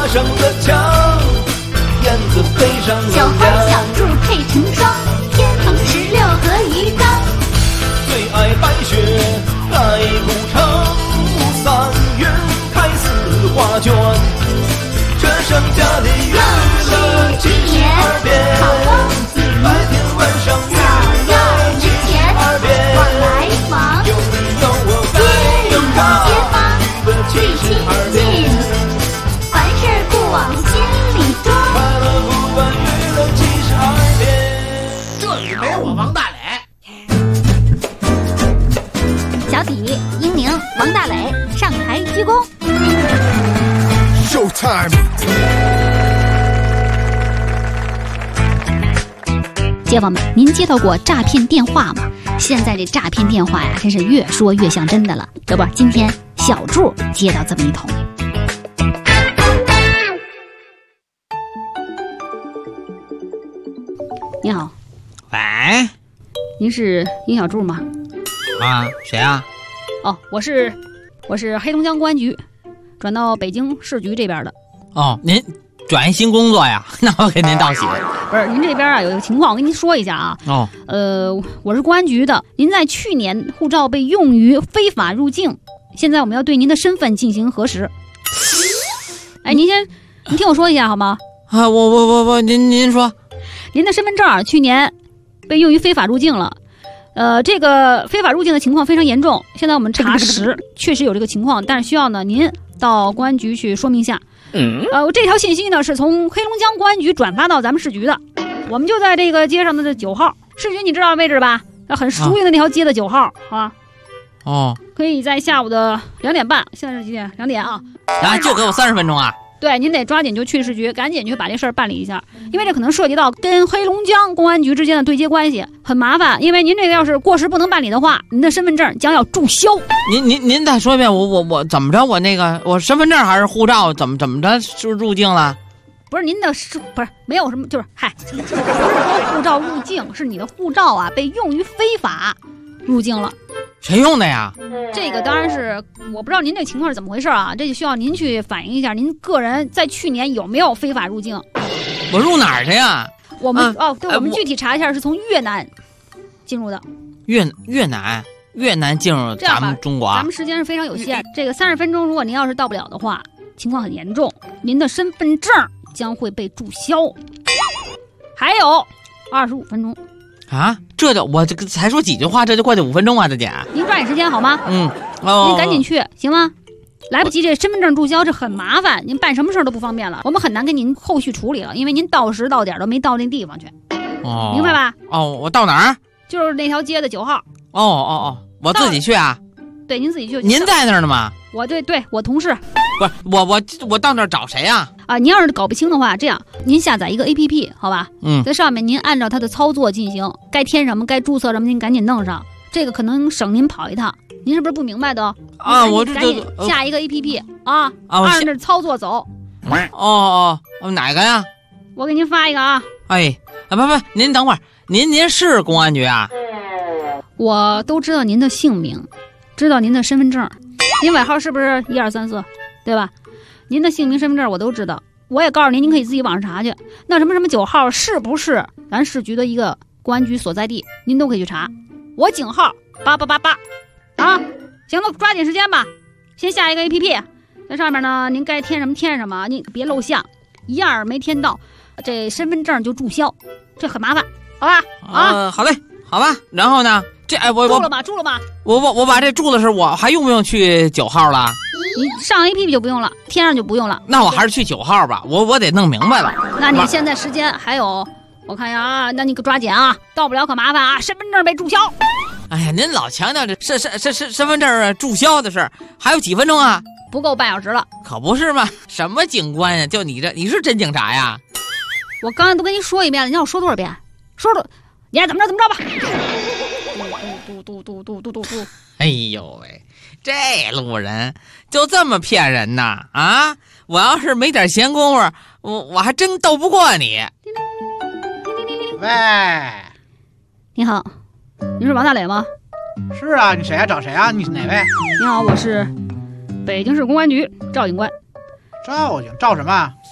上了墙，燕子飞上了小花小兔配成双，天蓬16和鱼缸。 最爱白雪盖古城，3月开4画卷，这剩下的月了72遍，白天晚上月了72遍， 往来往， 有你有我街里有他街坊最亲近，凡事不往心里装。 快乐不管月了72遍。 这里没我王大磊。 小底、英宁、王大磊上台鞠躬。 Showtime！ 街坊们，您接到过诈骗电话吗？现在这诈骗电话呀，真是越说越像真的了。这不，今天小柱接到这么一通。你好， 喂， 您是殷小柱吗？ 啊，谁啊？ 哦，我是黑龙江公安局转到北京市局这边的。 哦，您转一新工作呀？那我给您道喜。 不是，您这边啊有一个情况，我跟您说一下啊。 哦， 我是公安局的，您在去年护照被用于非法入境，现在我们要对您的身份进行核实。哎，您听我说一下好吗？ 啊，我，您说， 您的身份证去年被用于非法入境了。这个非法入境的情况非常严重，现在我们查实确实有这个情况，但是需要呢您到公安局去说明一下。这条信息呢是从黑龙江公安局转发到咱们市局的，我们就在这个街上的这9号市局，你知道位置吧？很熟悉的那条街的9号啊。 哦， 可以在下午的2点半，现在是几点？2点啊。 啊，就给我30分钟啊。 对，您得抓紧就去市局，赶紧去把这事儿办理一下，因为这可能涉及到跟黑龙江公安局之间的对接关系，很麻烦。因为您这个要是过时不能办理的话，您的身份证将要注销。 您再说一遍，我怎么着？我身份证还是护照怎么着就入境了？ 不是您的不是没有什么，就是不是说护照入境，是你的护照啊被用于非法入境了。 谁用的呀？ 这个当然是我不知道您这情况是怎么回事啊，这就需要您去反映一下，您个人在去年有没有非法入境？ 我入哪儿去呀？ 我们我们具体查一下，是从越南进入的。越南进入咱们中国啊？ 咱们时间是非常有限，这个30分钟，如果您要是到不了的话，情况很严重，您的身份证将会被注销。还有25分钟。 啊，我这个才说几句话，这就过去5分钟啊，这姐。 您抓紧时间好吗？ 您赶紧去行吗？来不及，这身份证注销这很麻烦，您办什么事都不方便了，我们很难跟您后续处理了，因为您到时到点都没到那地方去。明白吧？ 我到哪儿？ 就是那条街的9号。 我自己去啊？ 对，您自己去。 您在那儿呢吗？ 对，我同事。 不是我到那儿找谁啊？ 您要是搞不清的话，这样您下载一个 APP 好吧？在上面您按照它的操作进行，该填什么该注册什么您赶紧弄上，这个可能省您跑一趟。您是不是不明白的？我赶紧下一个 APP 啊，按着操作走。 哪个呀？ 我给您发一个啊。 不，您等会儿，您是公安局啊？ 我都知道您的姓名，知道您的身份证，您尾号是不是1234，对吧？您的姓名身份证我都知道，我也告诉您，您可以自己网上查去。那什么9号是不是咱市局的一个公安局所在地，您都可以去查。我警号8888啊，行了，抓紧时间吧。先下一个 APP， 在上面呢，您该填什么填什么，您别露相，一样没填到，这身份证就注销，这很麻烦，好吧？ 好嘞，好吧。然后呢？我注了吗？ 我把这注的是，我还用不用去9号了？ 你上 APP 就不用了，填上就不用了。 那我还是去9号吧，我得弄明白了。 那你现在时间还有，我看一下啊，那你可抓紧啊，到不了可麻烦啊，身份证被注销。 哎呀，您老强调这身份证注销的事，还有几分钟啊？ 不够半小时了。可不是嘛，什么警官呀？就你这，你是真警察呀？ 我刚才都跟您说一遍了，你让我说多少遍？说，你爱怎么着吧。嘟。 哎呦喂，这路人就这么骗人呐？啊！我要是没点闲工夫，我还真斗不过你。 喂， 你好，你是王大磊吗？ 是啊，你谁啊？找谁啊？你是哪位？ 你好，我是北京市公安局赵警官。 赵什么？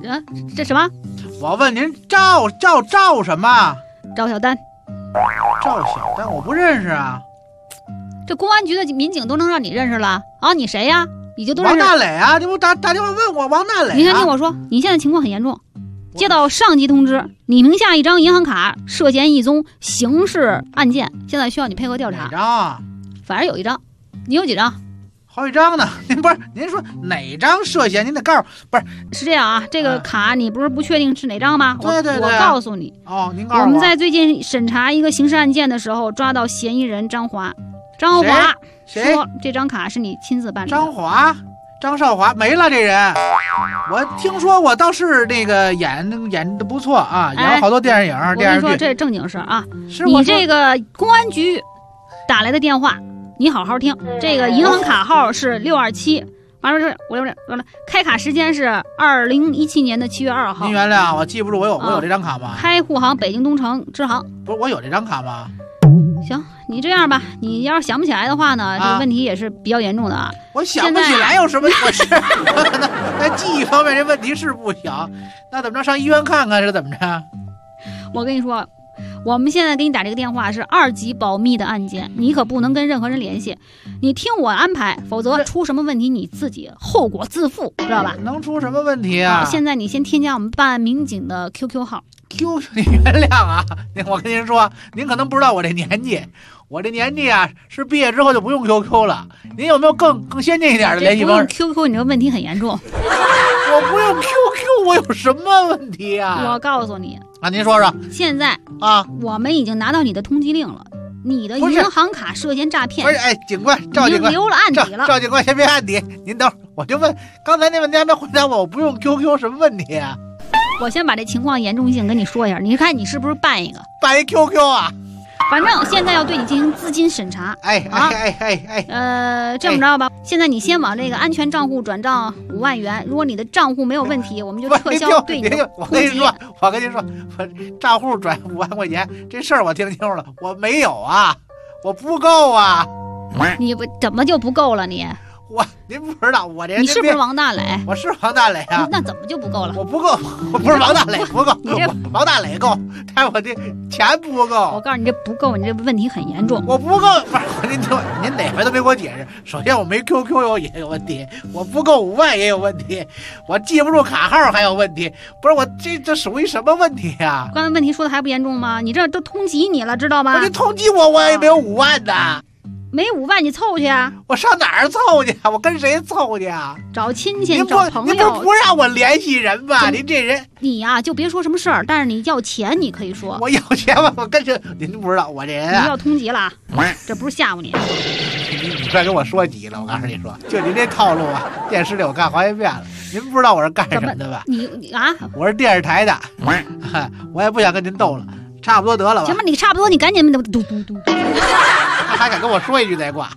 这什么？ 我问您赵什么？ 赵小丹。 赵小丹，我不认识啊。 这公安局的民警都能让你认识了啊？你谁呀？你就都认识？ 王大磊啊！你不打电话问我王大磊、啊？ 你先听我说，你现在情况很严重，接到上级通知，你名下一张银行卡涉嫌一宗刑事案件，现在需要你配合调查。 哪张啊？ 反正有一张，你有几张？ 好几张呢。您说哪张涉嫌？您得告诉，不是？ 是这样啊，这个卡你不是不确定是哪张吗？ 对， 我告诉你。 哦，您告诉我。 我们在最近审查一个刑事案件的时候，抓到嫌疑人张华。张华说这张卡是你亲自办的。 张少华没了这人，我听说过，倒是那个演的不错啊，演了好多电影、电视剧。 我跟你说，这是正经事啊。 是你这个公安局打来的电话，你好好听。这个银行卡号是627，完了我开卡时间是2017年的7月2号。 您原谅我记不住，我有这张卡吗？ 开户行北京东城支行。 不是，我有这张卡吗？ 行，你这样吧，你要是想不起来的话呢，这个问题也是比较严重的啊。 我想不起来有什么，我是在记忆方面这问题是不小，那怎么着上医院看看是怎么着？ 我跟你说，我们现在给你打这个电话是2级保密的案件，你可不能跟任何人联系，你听我安排，否则出什么问题你自己后果自负，知道吧？ 能出什么问题啊？ 现在你先添加我们办案民警的 QQ 号。 QQ， 你原谅啊，我跟您说，您可能不知道我这年纪，我这年纪啊是毕业之后就不用 QQ 了。您有没有更先进一点的联系方式？ 不用 QQ， 你这个问题很严重。 我不用 QQ， 我有什么问题啊？ 我告诉你啊，您说说。 现在啊， 我们已经拿到你的通缉令了，你的银行卡涉嫌诈骗。 不是，哎，警官，赵警官， 留了案底了。 赵警官，先别案底，您等会儿，我就问，刚才那问题还没回答我不用 QQ 什么问题啊？ 我先把这情况严重性跟你说一下，你看你是不是办一个？ 办一 QQ 啊？ 反正现在要对你进行资金审查。这么着吧，现在你先往这个安全账户转账5万元，如果你的账户没有问题，我们就撤销对你的通缉。 我跟您说，我账户转5万块钱这事儿我听清楚了，我没有啊，我不够啊。 你怎么就不够了你？ 您不知道我这人， 你是不是王大磊？ 我是王大磊啊。 那怎么就不够了？ 我不够，我不是王大磊，不够。 你这王大磊够，但是我这钱不够。 我告诉你，这不够，你这问题很严重。 我不够，不是您听，您哪回都没给我解释。首先我没 QQ 也有问题，我不够5万也有问题，我记不住卡号还有问题。不是我这属于什么问题啊？ 刚才问题说的还不严重吗？你这都通缉你了，知道吧？ 我这通缉我也没有5万的。 没5万你凑去啊？ 我上哪儿凑去啊？我跟谁凑去啊？ 找亲戚，找朋友。 您不让我联系人吧？您这人， 你呀就别说什么事儿，但是你要钱你可以说。 我要钱吧，我跟着您不知道我这人啊。 你要通缉了，这不是吓唬你。 你快跟我说急了，我告诉你说，就您这套路啊，电视里我看好几遍了。您不知道我是干什么的吧？ 你啊， 我是电视台的，我也不想跟您斗了。差不多得了吧？ 行吧，你差不多，你赶紧嘟。 他还敢跟我说一句再挂。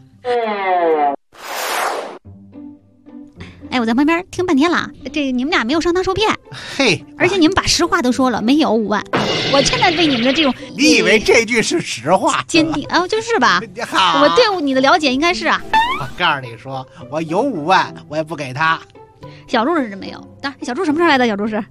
哎，我在旁边听半天了，这你们俩没有上当受骗。 嘿， 而且你们把实话都说了，没有5万。我真的为你们的这种， 你以为这句是实话？ 坚定啊，就是吧？ 好， 我对你的了解应该是啊。 我告诉你说，我有5万，我也不给他。 小柱是没有，当然小柱什么事来的？小柱是。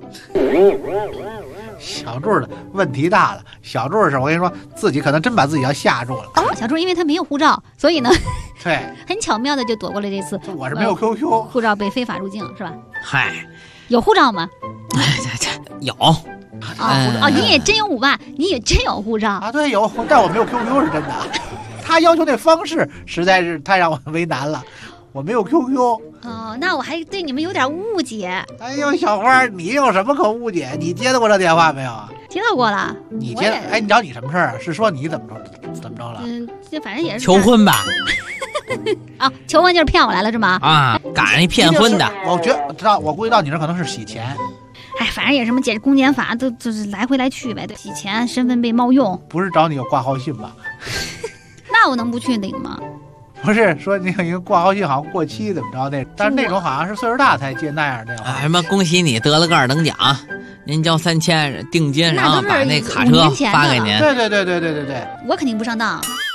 小柱的问题大了，小柱是我跟你说，自己可能真把自己要吓住了。 小柱因为他没有护照，所以呢， 对， 很巧妙的就躲过了这次。 我是没有 QQ， 护照被非法入境是吧？ 嗨， 有护照吗？ 有。 你也真有5万，你也真有护照啊？对，有，但我没有 QQ 是真的。他要求那方式实在是太让我为难了。我没有 QQ 哦，那我还对你们有点误解。 哎呦，小花，你有什么可误解？你接到过这电话没有啊？ 接到过了。 你接？哎，你找你什么事儿啊？是说你怎么着了？ 这反正也是求婚吧？ 啊，求婚就是骗我来了是吗？ 啊，赶上一骗婚的。 我估计到你这可能是洗钱。 哎，反正也什么公检法都就是来回来去呗，对，洗钱、身份被冒用。 不是找你有挂号信吧？ 那我能不去领吗？ 不是说那个一个挂号信好像过期怎么着那，但是那种好像是岁数大才接那样的。 什么恭喜你得了个2等奖，您交3000定金，然后把那卡车发给您。 对。 我肯定不上当，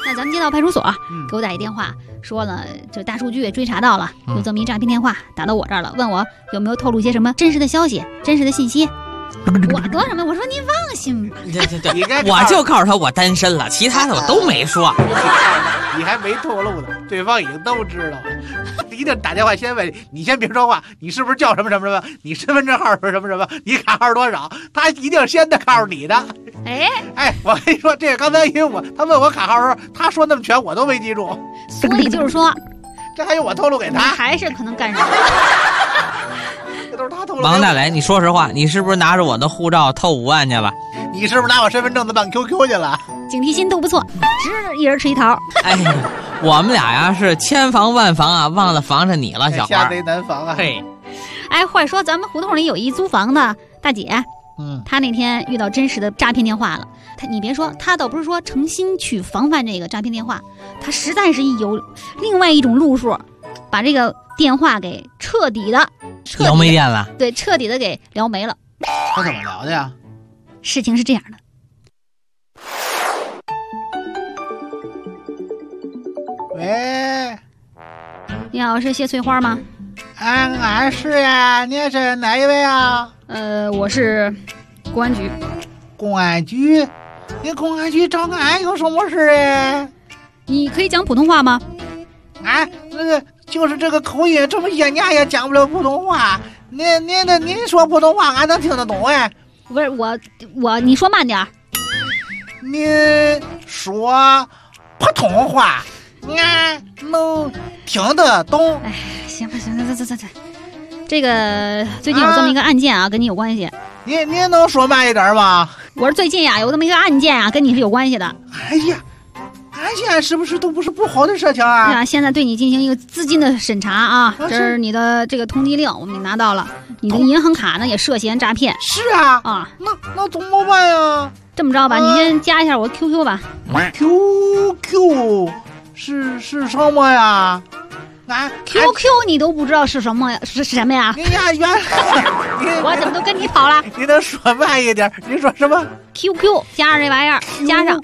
那咱们接到派出所，给我打一电话，说了这大数据追查到了，有这么一诈骗电话打到我这儿了，问我有没有透露些什么真实的消息、真实的信息。我说什么？我说您放心吧。 对，我就告诉他我单身了，其他的我都没说。 你还没透露呢，对方已经都知道了。一定打电话先问你，先别说话，你是不是叫什么什么什么？你身份证号是什么什么？你卡号多少？他一定先得告诉你的。哎，我跟你说，这个刚才因为他问我卡号的时候，他说那么全，我都没记住。 所以就是说， 这还用我透露给他？ 还是可能干上。 这都是他透露。 王大雷，你说实话，你是不是拿着我的护照偷5万去了？ 你是不是拿我身份证子办 QQ 去了？ 警惕心都不错，一人吃一桃。 哎，我们俩呀是千防万防啊，忘了防着你了，小花。 下贼难防啊！ 嘿， 哎，话说咱们胡同里有一租房的大姐，她那天遇到真实的诈骗电话了。你别说，她倒不是说诚心去防范这个诈骗电话，她实在是有另外一种路数，把这个电话给彻底的聊没电了。 对，彻底的给聊没了。 他怎么聊的呀？ 事情是这样的。 喂， 你好，是谢翠花吗？ 俺是呀，你是哪一位啊？ 我是公安局。 公安局？你公安局找俺有什么事哎？ 你可以讲普通话吗？ 俺那个就是这个口音，这么些年也讲不了普通话。您说普通话，俺能听得懂哎。 不是你说慢点。 您说普通话，俺能听得懂。 哎，行吧，走。这个最近有这么一个案件啊，跟你有关系。 您能说慢一点吗？ 我说最近呀，有这么一个案件啊，跟你是有关系的。 哎呀，案件是不是都不是不好的事情啊？ 对啊，现在对你进行一个资金的审查啊，这是你的这个通缉令，我们也拿到了。你的银行卡呢也涉嫌诈骗。 是啊。 啊， 那怎么办呀？ 这么着吧，你先加一下我 QQ 吧。 QQ 是什么呀？俺 QQ 你都不知道是什么呀？是什么呀？ 哎呀，原来我怎么都跟你跑了？ 你能说慢一点？你说什么 ？QQ 加上这玩意儿，加上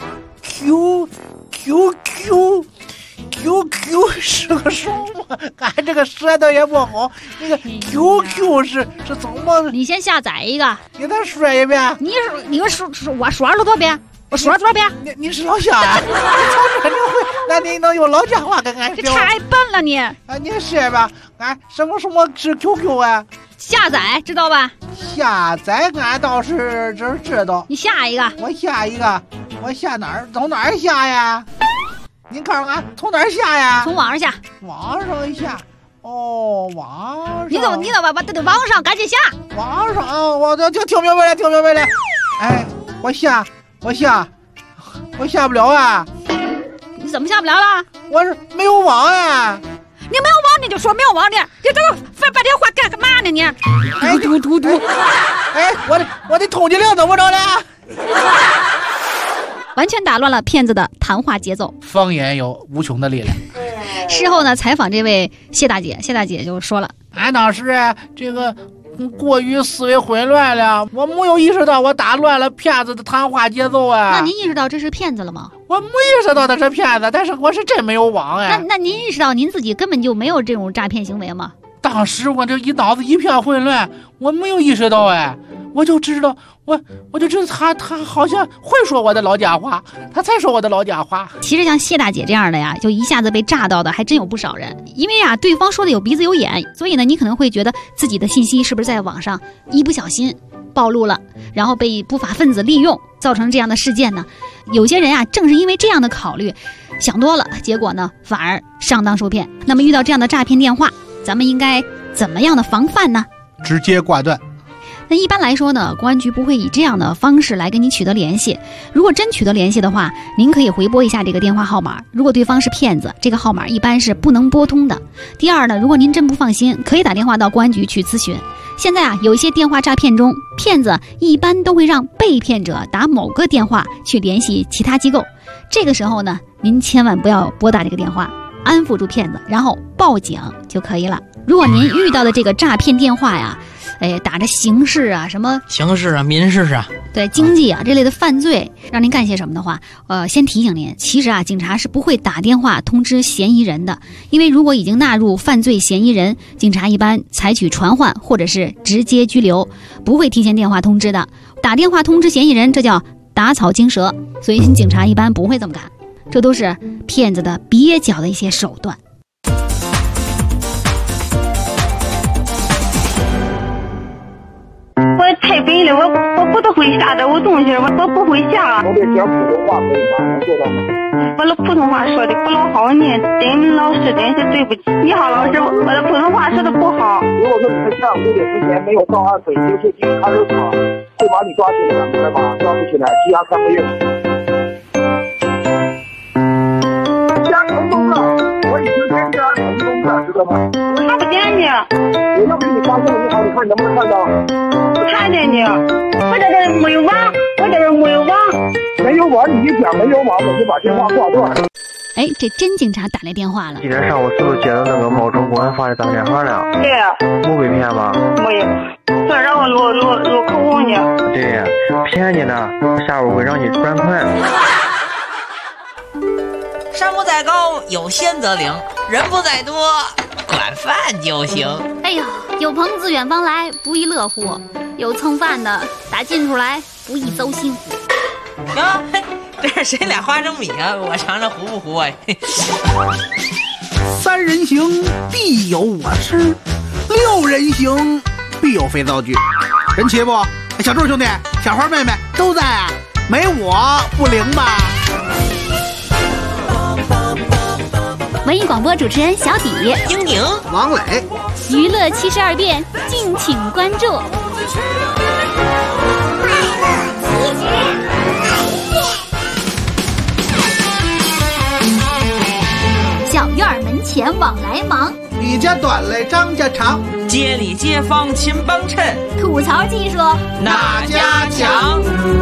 QQ 是个什么？俺这个舌头也不好。那个 QQ 是怎么？ 你先下载一个。 你再说一遍。 你说我说了多遍？我说了多少遍？ 你是老乡啊？你从这你会？那你能用老家话跟俺说？ 这太笨了你！ 啊，你说吧。俺什么是 QQ 啊？ 下载知道吧？ 下载俺倒是知道。 你下一个。 我下一个。我下哪儿？从哪儿下呀？你告诉俺从哪儿下呀？ 从网上下。 网上下。哦，网上。 你怎么得网上赶紧下。 网上，我就听明白了。哎，我下不了啊！ 你怎么下不了了？ 我是没有网啊！ 你没有网你就说没有网的，你这个发电话干嘛呢你？ 哎，嘟！哎，我的通缉令怎么着了？ 完全打乱了骗子的谈话节奏。 方言有无穷的力量。 事后呢，采访这位谢大姐就说了：“ 俺当时这个。”过于思维混乱了，我没有意识到我打乱了骗子的谈话节奏啊！ 那您意识到这是骗子了吗？ 我没意识到他是骗子，但是我是真没有网哎。 那您意识到您自己根本就没有这种诈骗行为吗？ 当时我这一脑子一片混乱，我没有意识到哎，我就知道我就知道他好像会说我的老家话，他才说我的老家话。 其实像谢大姐这样的呀，就一下子被炸到的还真有不少人。因为啊，对方说的有鼻子有眼，所以呢，你可能会觉得自己的信息是不是在网上一不小心暴露了，然后被不法分子利用，造成这样的事件呢？有些人啊，正是因为这样的考虑，想多了，结果呢，反而上当受骗。那么遇到这样的诈骗电话，咱们应该怎么样的防范呢？ 直接挂断。 那一般来说呢，公安局不会以这样的方式来跟你取得联系。如果真取得联系的话，您可以回拨一下这个电话号码。如果对方是骗子，这个号码一般是不能拨通的。第二呢，如果您真不放心，可以打电话到公安局去咨询。现在啊，有一些电话诈骗中，骗子一般都会让被骗者打某个电话去联系其他机构。这个时候呢，您千万不要拨打这个电话，安抚住骗子，然后报警就可以了。如果您遇到的这个诈骗电话呀， 打着刑事啊、什么刑事啊、民事啊， 对经济啊这类的犯罪，让您干些什么的话，先提醒您，其实啊，警察是不会打电话通知嫌疑人的，因为如果已经纳入犯罪嫌疑人，警察一般采取传唤或者是直接拘留，不会提前电话通知的。打电话通知嫌疑人，这叫打草惊蛇，所以警察一般不会这么干，这都是骗子的蹩脚的一些手段。 我太笨了，我不大会下这我东西，我不会下。 我得讲普通话可以吗？能做到吗？ 我的普通话说的不老好呢，真老师真是对不起。你好，老师，我的普通话说的不好。 如果说你们上5点之前没有到案，北京市警察市场会把你抓起来，明白吗？抓不起来，羁押3个月。加成功了，我已经先加成功了，知道吗？ 我看不见呢。 我要给你发送一号，你看能不能看到？ 不看见呢，我这边没有网，我这边没有网。 没有网，你一讲没有网，我就把电话挂断。 哎，这真警察打来电话了。 今天上午是不是接到那个茂城公安发的打电话了？ 对呀。 没被骗吧？ 没有，说让我录口供呢。 对，骗你的，下午会让你转款。 山不在高，有仙则灵；人不在多，管饭就行。 哎呀，有朋自远方来，不亦乐乎；有蹭饭的打近处来，不亦糟心乎。 哟，这是谁俩花生米啊？我尝尝糊不糊啊 ？3人行必有我师，6人行必有肥皂剧。人齐不？小柱兄弟、小花妹妹都在啊，没我不灵吧？ 文艺广播主持人小底、 英宁、 王磊， 娱乐72变，敬请关注。小院门前往来忙， 李家短来张家长， 街里街坊勤帮衬， 吐槽技术哪家强？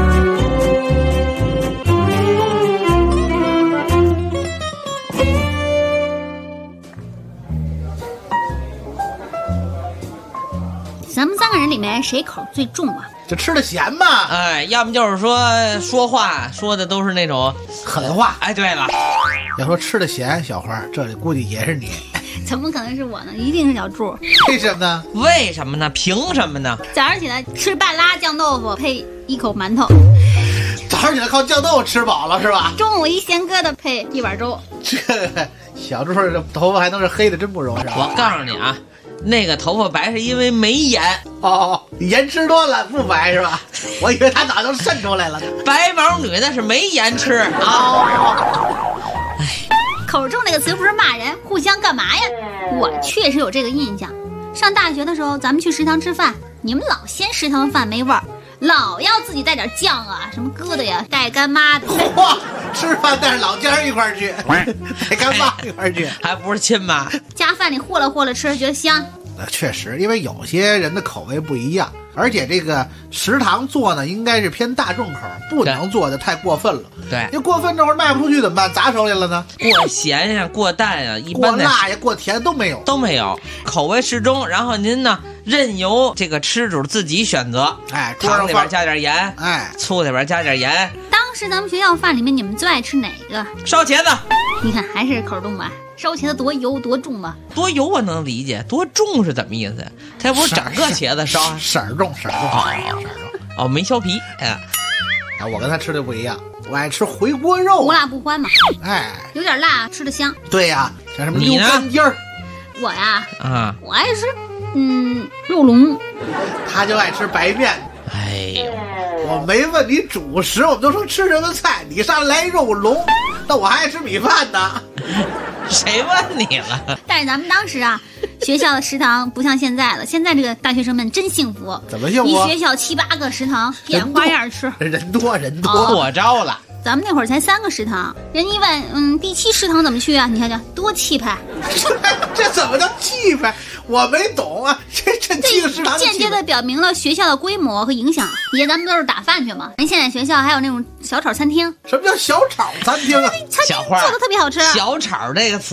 咱们3个人里面谁口最重啊？ 这吃的咸嘛？ 哎，要么就是说话说的都是那种狠话。 哎，对了， 要说吃的咸，小花这里估计也是你。 怎么可能是我呢？一定是小柱。 为什么呢？ 为什么呢？凭什么呢？ 早上起来吃半拉酱豆腐配1口馒头， 早上起来靠酱豆腐吃饱了是吧？ 中午一咸疙瘩配1碗粥。 这小柱这头发还能是黑的，真不容易。 我告诉你啊，那个头发白是因为没盐。 哦，盐吃多了不白是吧？我以为他早就渗出来了。 白毛女那是没盐吃啊。 哎，口重这个词不是骂人，互相干嘛呀？我确实有这个印象。上大学的时候，咱们去食堂吃饭，你们老嫌食堂饭没味儿，老要自己带点酱啊，什么疙瘩呀，带干妈的。 哇，吃饭带着老家人一块儿去，带干妈一块儿去， 还不是亲妈？ 夹饭里和了和了吃，觉得香。 确实，因为有些人的口味不一样，而且这个食堂做呢，应该是偏大众口，不能做的太过分了。 对， 你过分这会儿卖不出去怎么办？砸手里了呢？ 过咸呀，过淡呀，一般过辣呀，过甜都没有， 都没有，口味适中。然后您呢，任由这个吃主自己选择。 哎， 汤里边加点盐， 哎， 醋里边加点盐。 当时咱们学校饭里面，你们最爱吃哪个？ 烧茄子。 你看还是口重吧。烧茄子多油多重吧？ 多油我能理解，多重是怎么意思？它不是整个茄子烧？ 色儿重，色儿重，色儿重。 哦，没削皮。哎， 啊，我跟他吃的不一样，我爱吃回锅肉， 无辣不欢嘛。 哎， 有点辣，吃的香。 对呀，像什么牛肝尖儿。 我呀， 啊， 我爱吃，肉龙。 他就爱吃白面。 哎呦， 我没问你主食，我们都说吃什么菜，你上来肉龙，那我还爱吃米饭呢。 谁问你了？ 但是咱们当时啊，学校的食堂不像现在了，现在这个大学生们真幸福。 怎么幸福？ 一学校7、8个食堂，变花样吃。 人多， 过招了。 咱们那会儿才3个食堂，人一问，第7食堂怎么去啊？你看看多气派。 这怎么叫气派？我没懂啊，这7个食堂间接的表明了学校的规模和影响。以前咱们都是打饭去嘛，人现在学校还有那种小炒餐厅。 什么叫小炒餐厅啊？ 餐厅做的特别好吃。 小炒这个词啊，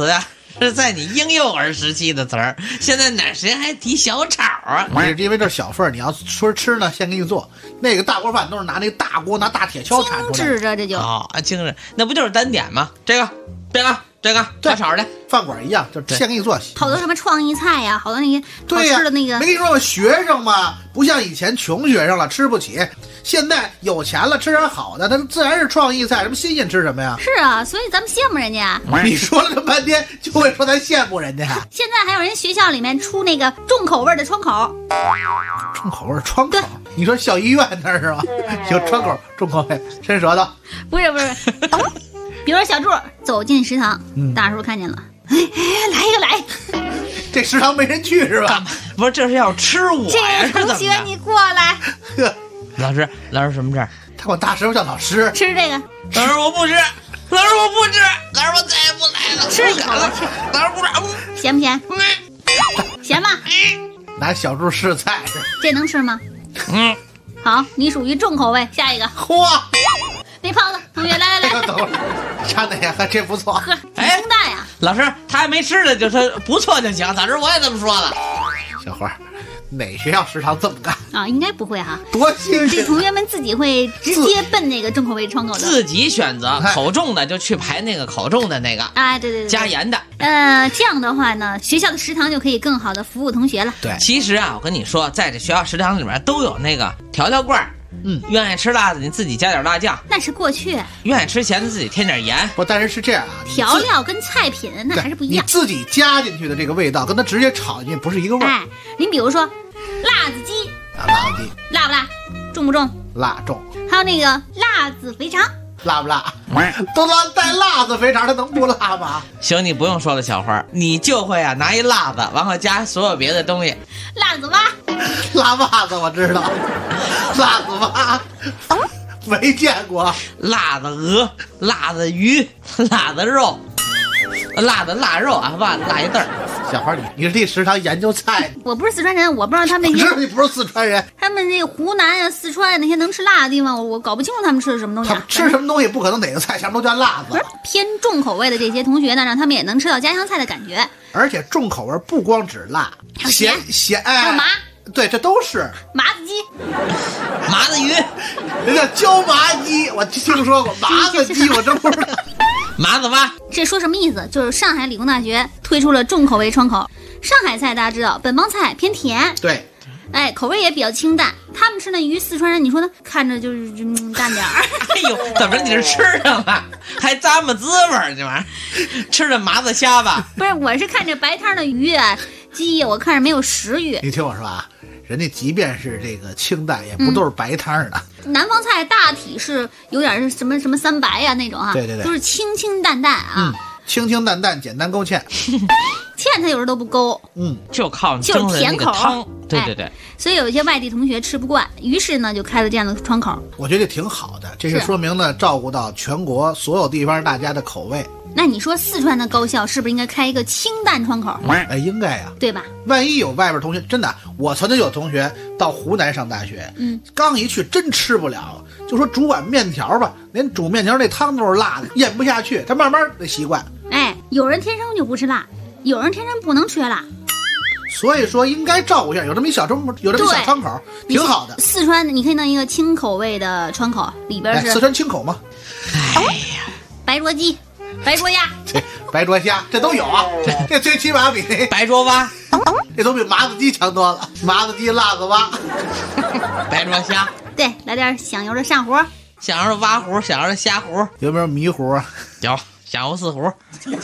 是在你婴幼儿时期的词儿，现在哪谁还提小炒啊？ 是因为这小份儿，你要说吃呢，先给你做。那个大锅饭都是拿那个大锅拿大铁锹铲出来， 精致着这就精致，那不就是单点吗？这个小炒的饭馆一样，就先给你做。 好多什么创意菜呀，好多那些好对吃的那个。 没跟你说过学生嘛，不像以前穷学生了吃不起，现在有钱了吃点好的，那自然是创意菜，什么新鲜吃什么呀？ 是啊，所以咱们羡慕人家。 你说了这半天，就会说咱羡慕人家。 现在还有人学校里面出那个重口味的窗口， 重口味窗口，你说小医院那儿是吧？有窗口重口味，伸舌头。 不是。比如说小柱走进食堂，大叔看见了，哎，来一个来。 这食堂没人去是吧？ 不是，这是要吃我呀？ 这位同学你过来。 老师什么事儿？ 他管大师傅叫老师。 吃这个。 老师我不吃，老师我不吃，老师我再也不来了。 吃一口吧，吃。 老师不吃。 咸不咸？咸吧。 拿小柱试菜是。 这能吃吗？好，你属于重口味。下一个。 嚯！ 那胖子同学来。 等会儿，尝的呀，还真不错。 呵，挺清淡呀。 老师，他还没吃的，就说不错就行。早知我也这么说了。 小花，哪学校食堂这么干啊？应该不会哈。 多新鲜！ 这同学们自己会直接奔那个重口味窗口的， 自己选择口重的就去排那个口重的那个。 哎，对， 加盐的。 这样的话呢，学校的食堂就可以更好的服务同学了。 对， 其实啊，我跟你说，在这学校食堂里面都有那个调料罐。愿意吃辣的你自己加点辣酱， 那是过去； 愿意吃咸的自己添点盐。 但是这样啊， 调料跟菜品那还是不一样。 你自己加进去的这个味道，跟它直接炒进去不是一个味儿。 哎，您比如说辣子鸡啊，辣子鸡辣不辣？重不重？ 辣重。 还有那个辣子肥肠， 辣不辣？都带辣子肥肠，它能不辣吗？ 行，你不用说了，小花，你就会啊拿一辣子，然后加所有别的东西。 辣子蛙， 辣袜子我知道，辣子蛙没见过。 辣子鹅、辣子鱼、辣子肉、腊肉啊，忘了辣一字儿。 小花，你是这食堂研究菜？ 我不是四川人，我不知道他们那些。 你不是四川人？ 他们那湖南呀、四川呀那些能吃辣的地方，我搞不清楚他们吃的什么东西。 他们吃什么东西不可能哪个菜下面都叫辣子。 偏重口味的这些同学呢，让他们也能吃到家乡菜的感觉。 而且重口味不光指辣，咸， 还有麻。 对，这都是麻子鸡、 麻子鱼， 人家椒麻鸡，我听说过麻子鸡，我真不知道。 麻子蛙， 这说什么意思？就是上海理工大学推出了重口味窗口。上海菜大家知道，本帮菜偏甜， 对， 哎，口味也比较清淡。他们吃那鱼，四川人你说呢？看着就是淡点儿。 哎呦，怎么着你是吃上了，还咂摸滋味儿？这玩意儿吃的麻子虾吧？ 不是，我是看这白汤的鱼啊、鸡，我看着没有食欲。 你听我说啊，人家即便是这个清淡，也不都是白汤的。 南方菜大体是有点什么什么三白呀、那种啊， 对， 都是清清淡淡啊， 清清淡淡，简单勾芡。 芡它有时候都不勾， 就靠就是甜口汤。对， 所以有一些外地同学吃不惯，于是呢就开了这样的窗口。 我觉得挺好的，这是说明呢照顾到全国所有地方大家的口味。 那你说四川的高校是不是应该开一个清淡窗口？ 哎，应该呀， 对吧？ 万一有外边同学，真的，我曾经有同学到湖南上大学，刚一去真吃不了，就说煮碗面条吧，连煮面条那汤都是辣的，咽不下去，他慢慢的习惯。 哎，有人天生就不吃辣，有人天生不能吃辣。 所以说应该照顾一下，有这么一小窗口，挺好的。 四川你可以弄一个清口味的窗口，里边是四川清口嘛。 哎呀， 白灼鸡、白灼鸭、 白灼虾，这都有啊。这最起码比那白灼蛙， 这都比麻子鸡强多了。麻子鸡、辣子蛙、 白灼虾。 对，来点响油的上糊， 响油的蛙糊，响油的虾糊， 有没有迷糊啊？ 有，响油四糊。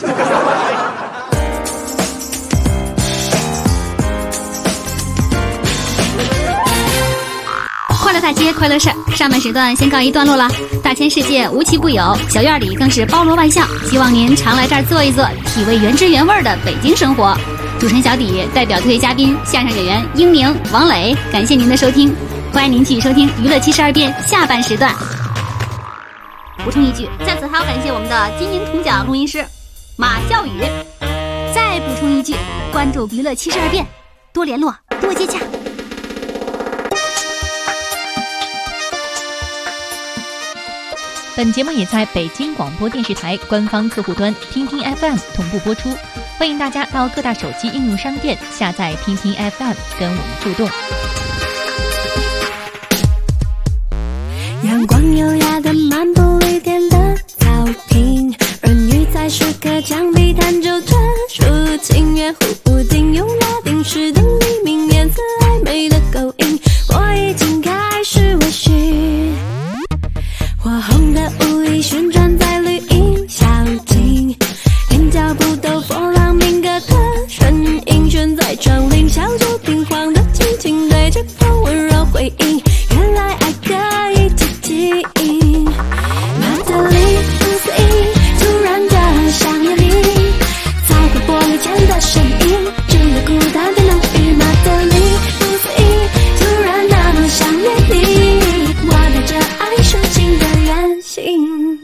快乐大街，快乐事儿。上半时段先告一段落了。大千世界无奇不有，小院里更是包罗万象。希望您常来这儿坐一坐，体味原汁原味的北京生活。主持人小底代表特约嘉宾相声演员英宁、王磊，感谢您的收听，欢迎您继续收听娱乐72变下半时段。补充一句，在此还要感谢我们的金银铜奖录音师马笑宇。再补充一句，关注娱乐72变，多联络，多接洽。 本节目也在北京广播电视台官方客户端听听 FM 同步播出，欢迎大家到各大手机应用商店下载听听 FM 跟我们互动。 阳光优雅的漫步绿田的草坪，儿女在树棵墙壁弹奏着抒情乐，屋顶用拉丁诗的黎明，颜色暧昧的勾引，我已经开始微醺。火红的舞衣旋转在绿荫小径，连脚步都波浪鸣歌的身影悬在窗棂，小手平晃的轻轻对着风温柔回应，原来爱可以记忆。马德里不思议，突然的想念你，在回玻璃前的身影，只有孤单的能与。马德里不思议，突然那么想念你，我带着爱抒情的远行。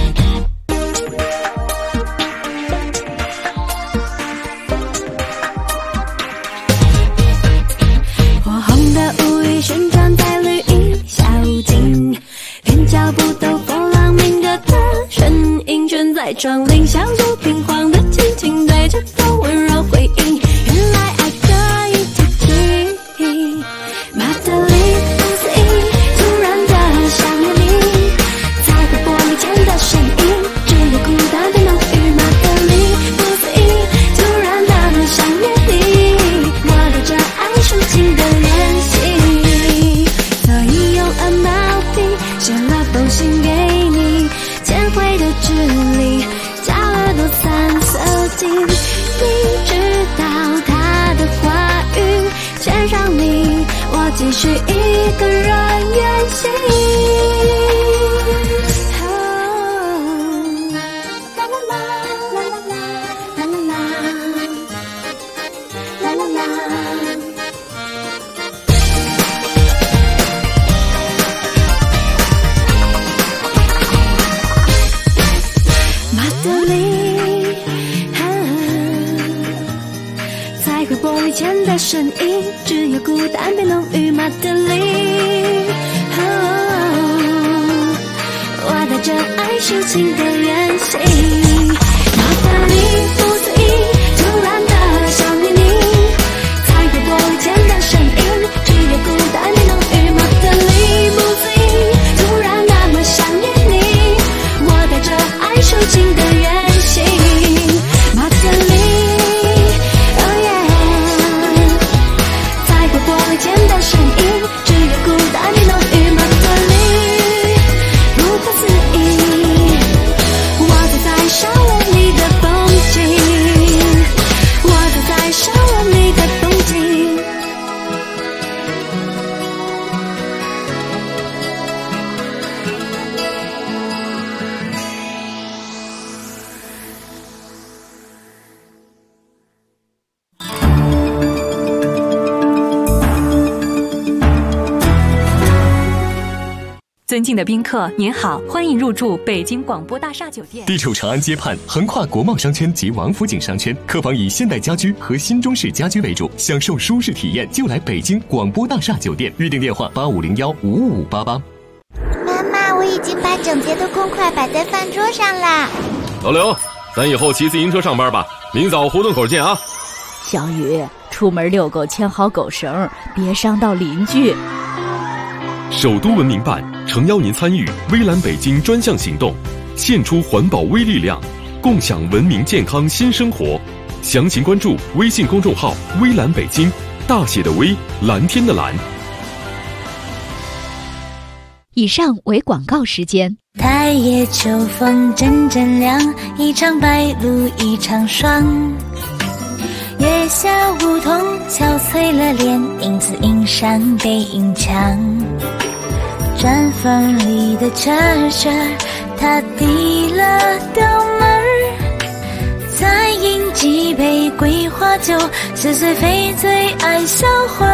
火红的舞衣旋转在绿荫小径，连脚步都波浪鸣歌的身影悬在窗棂，小手平晃的轻轻对着风温柔回应，原来爱可以记忆。马德里不思议，突然的想念你，在回玻璃前的身影，只有孤单的能与。马德里不思议，突然那么想念你，我带着爱抒情的联系，所以用MLP写了封信给你，铅绘的纸里加耳朵三色镜，你知道他的话语牵上你，我继续一个人远行。啦啦啦啦啦啦啦啦啦啦。马德里，在回玻璃前的身影，只有孤单被浓郁。马德里，我带着爱抒情的远行。马德里不思议，突然的想念你，在回玻璃前的身影，只有孤单被浓郁。马德里不思议，突然那么想念你，我带着爱抒情的远行。马德里，哦耶，在回玻璃前的身影，只有孤单的浓郁。马德里，不可思议，我走在少了你的风景，我走在少了你的风景。 尊敬的宾客，您好，欢迎入住北京广播大厦酒店。 地处长安街畔，横跨国贸商圈及王府井商圈，客房以现代家居和新中式家居为主，享受舒适体验就来北京广播大厦酒店。预订电话85015588。 妈妈，我已经把整洁的公筷摆在饭桌上啦。 老刘，咱以后骑自行车上班吧，明早胡同口见啊。 小雨，出门遛狗牵好狗绳，别伤到邻居。 首都文明办诚邀您参与微蓝北京专项行动，献出环保微力量，共享文明健康新生活。详情关注微信公众号微蓝北京，大写的微，蓝天的蓝。 以上为广告时间。 太夜秋风阵阵凉，一场白露一场霜。月下梧桐憔悴了脸，影子映上背影墙。毡房里的车车，他递了刀门儿，再饮几杯桂花酒，似水非醉爱销魂。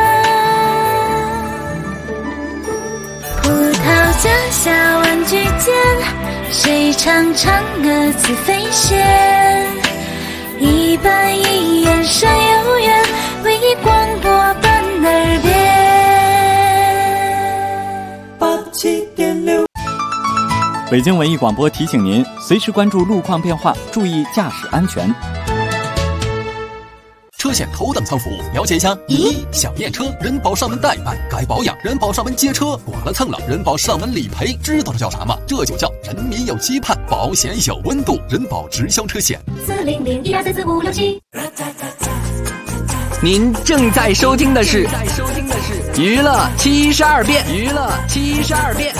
葡萄架下玩具间，谁唱嫦娥自飞仙？一板一眼山有缘，唯一广播伴耳边。87.6 北京文艺广播提醒您，随时关注路况变化，注意驾驶安全。 车险头等舱服务，了解一下。1. 想验车，人保上门代办；该保养，人保上门接车；剐了蹭了，人保上门理赔。知道这叫啥吗？这就叫人民有期盼，保险有温度。人保直销车险。 40012344567。 您正在收听的是娱乐72变。娱乐72变。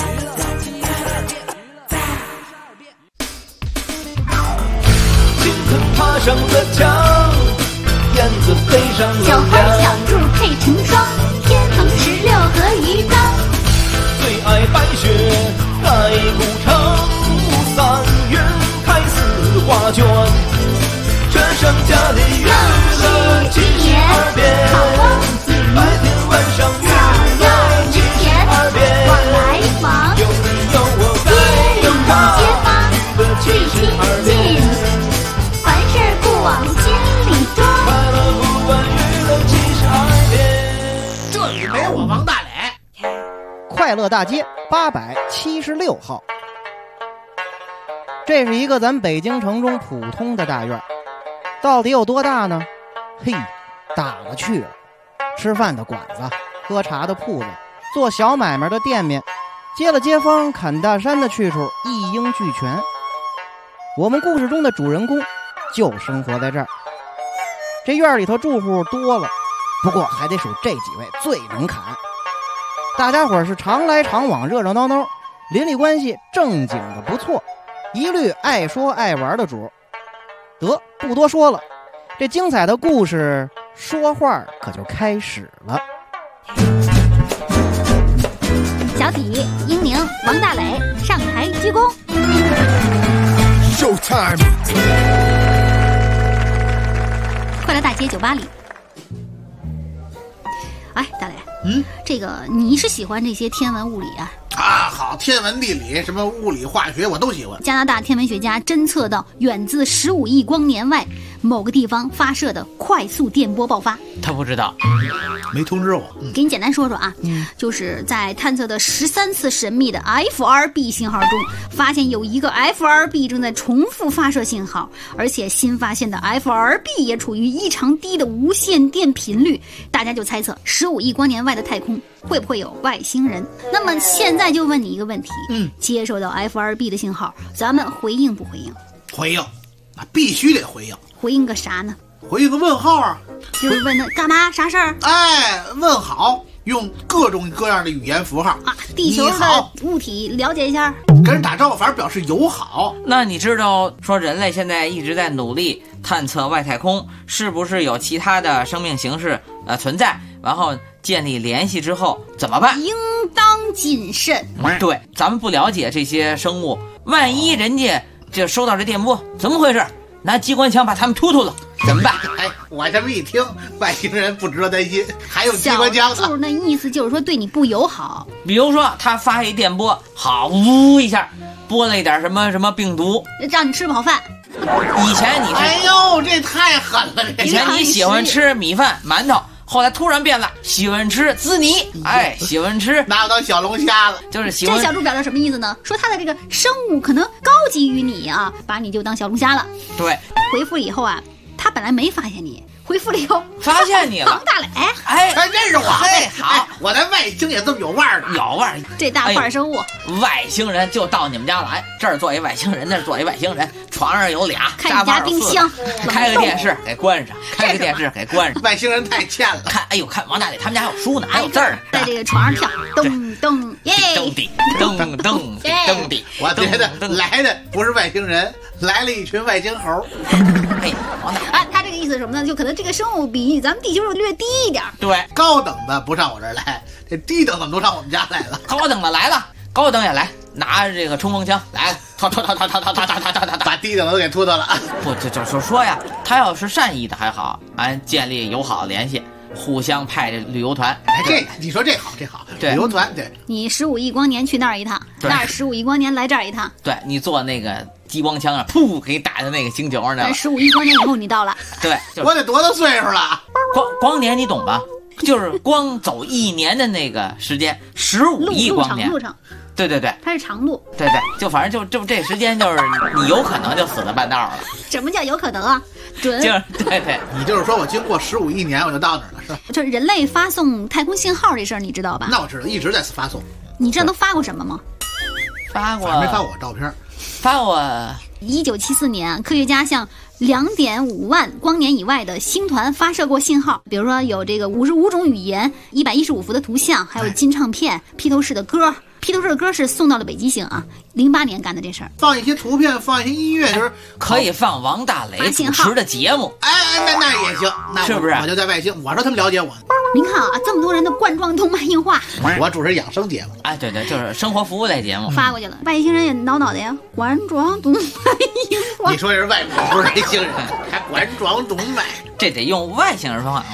青藤爬上了墙，燕子飞上了小花小兔配成双，天蓬16和鱼缸。 最爱白雪盖古城，3月开4画卷。这剩下的月乐72变，白天晚上月乐72变。 往来往， 有你有我该有他， 街坊最亲近，凡事不往心里装。 快乐不管娱乐72变。 这里没我王大磊。 快乐大街876号，这是一个咱北京城中普通的大院，到底有多大呢？嘿，大了去了，吃饭的馆子，喝茶的铺子，做小买卖的店面，接了街坊砍大山的去处，一应俱全。我们故事中的主人公就生活在这儿。这院里头住户多了，不过还得数这几位最能砍。大家伙是常来常往，热热闹闹，邻里关系正经的不错，一律爱说爱玩的主。得，不多说了，这精彩的故事说话可就开始了。 小体、英宁、王大磊上台鞠躬。 Showtime！ 快乐大街酒吧里。哎，大磊，这个你是喜欢这些天文物理啊？ 好，天文地理什么物理化学我都喜欢。 加拿大天文学家侦测到远自15亿光年外某个地方发射的快速电波爆发。 他不知道， 没通知我。 给你简单说说啊，就是在探测的13次神秘的 FRB 信号中，发现有一个 FRB 正在重复发射信号，而且新发现的 FRB 也处于异常低的无线电频率。大家就猜测15亿光年外的太空会不会有外星人？那么现在就问你一个问题，接收到 FRB 的信号，咱们回应不回应？ 回应，必须得回应。 回应个啥呢？ 回应个问号啊！ 就是问他干嘛啥事儿？ 哎，问好，用各种各样的语言符号啊，地球的物体了解一下， 跟人打招呼，反正表示友好。 那你知道说人类现在一直在努力探测外太空，是不是有其他的生命形式存在？然后建立联系之后怎么办？ 应当谨慎。 对，咱们不了解这些生物，万一人家就收到这电波，怎么回事？拿机关枪把他们突突了，怎么办？ 哎，我这么一听，外星人不值得担心，还有机关枪呢。 小兔那意思就是说对你不友好。 比如说他发一电波，好呜一下，播了一点什么病毒， 让你吃不好饭。 以前你是， 哎呦，这太狠了！ 以前你喜欢吃米饭、馒头。后来突然变了，喜欢吃滋泥，哎，喜欢吃拿我当小龙虾了， 就是喜欢。 这小猪表达什么意思呢？说他的这个生物可能高级于你啊，把你就当小龙虾了。 对， 回复了以后啊，他本来没发现你，回复了以后发现你了。 王大磊， 哎， 他认识我， 哎，好， 我的外星也这么有味儿的， 有味儿。 这大块生物， 外星人就到你们家来，这儿做一外星人，那儿做一外星人，床上有俩， 看你家冰箱， 开个电视给关上，开个电视给关上。 外星人太欠了， 看，哎呦，看王大磊他们家还有书呢，还有字儿， 在这个床上跳，咚咚耶， 咚地，咚咚咚地。 我觉得来的不是外星人，来了一群外星猴。 哎，王大磊，他这个意思是什么呢？就可能这个生物比咱们地球略低一点。 对， 高等的不上我这儿来，这低等的都上我们家来了。 高等的来了，高等也来，拿着这个冲锋枪来了， 把低等的都给突突了。 不，就说呀，他要是善意的还好，俺建立友好联系，互相派这旅游团。 哎，这你说这好，这好，旅游团对。 你15亿光年去那儿一趟，那儿15亿光年来这儿一趟。 对，你坐那个激光枪啊，噗，给你打在那个星球上去了。 15亿光年以后你到了。 对， 我得多大岁数了？ 光年你懂吧？就是光走1年的那个时间，15亿光年。 路程。 对对对， 它是长度。 对对，就反正就这时间，就是你有可能就死在半道了。 什么叫有可能啊？准。 就是对对， 你就是说我经过15亿年我就到那儿了，是吧？ 这人类发送太空信号这事儿你知道吧？ 那我知道，一直在发送。 你知道都发过什么吗？ 发过， 没发我照片。 发过。 1974年，科学家向2.5万光年以外的星团发射过信号，比如说有这个55种语言、115幅的图像，还有金唱片、披头士的歌。披头士的歌是送到了北极星啊，08年干的这事儿。 放一些图片，放一些音乐，就是可以放王大雷主持的节目。 那也行，那是不是？ 我就在外星，我说他们了解我。 您看啊，这么多人的冠状动脉硬化， 我主持养生节目。 哎，对对，就是生活服务类节目发过去了。外星人也挠脑袋呀，冠状动脉硬化。 你说是外国，不是外星人，还冠状动脉， 这得用外星人说话。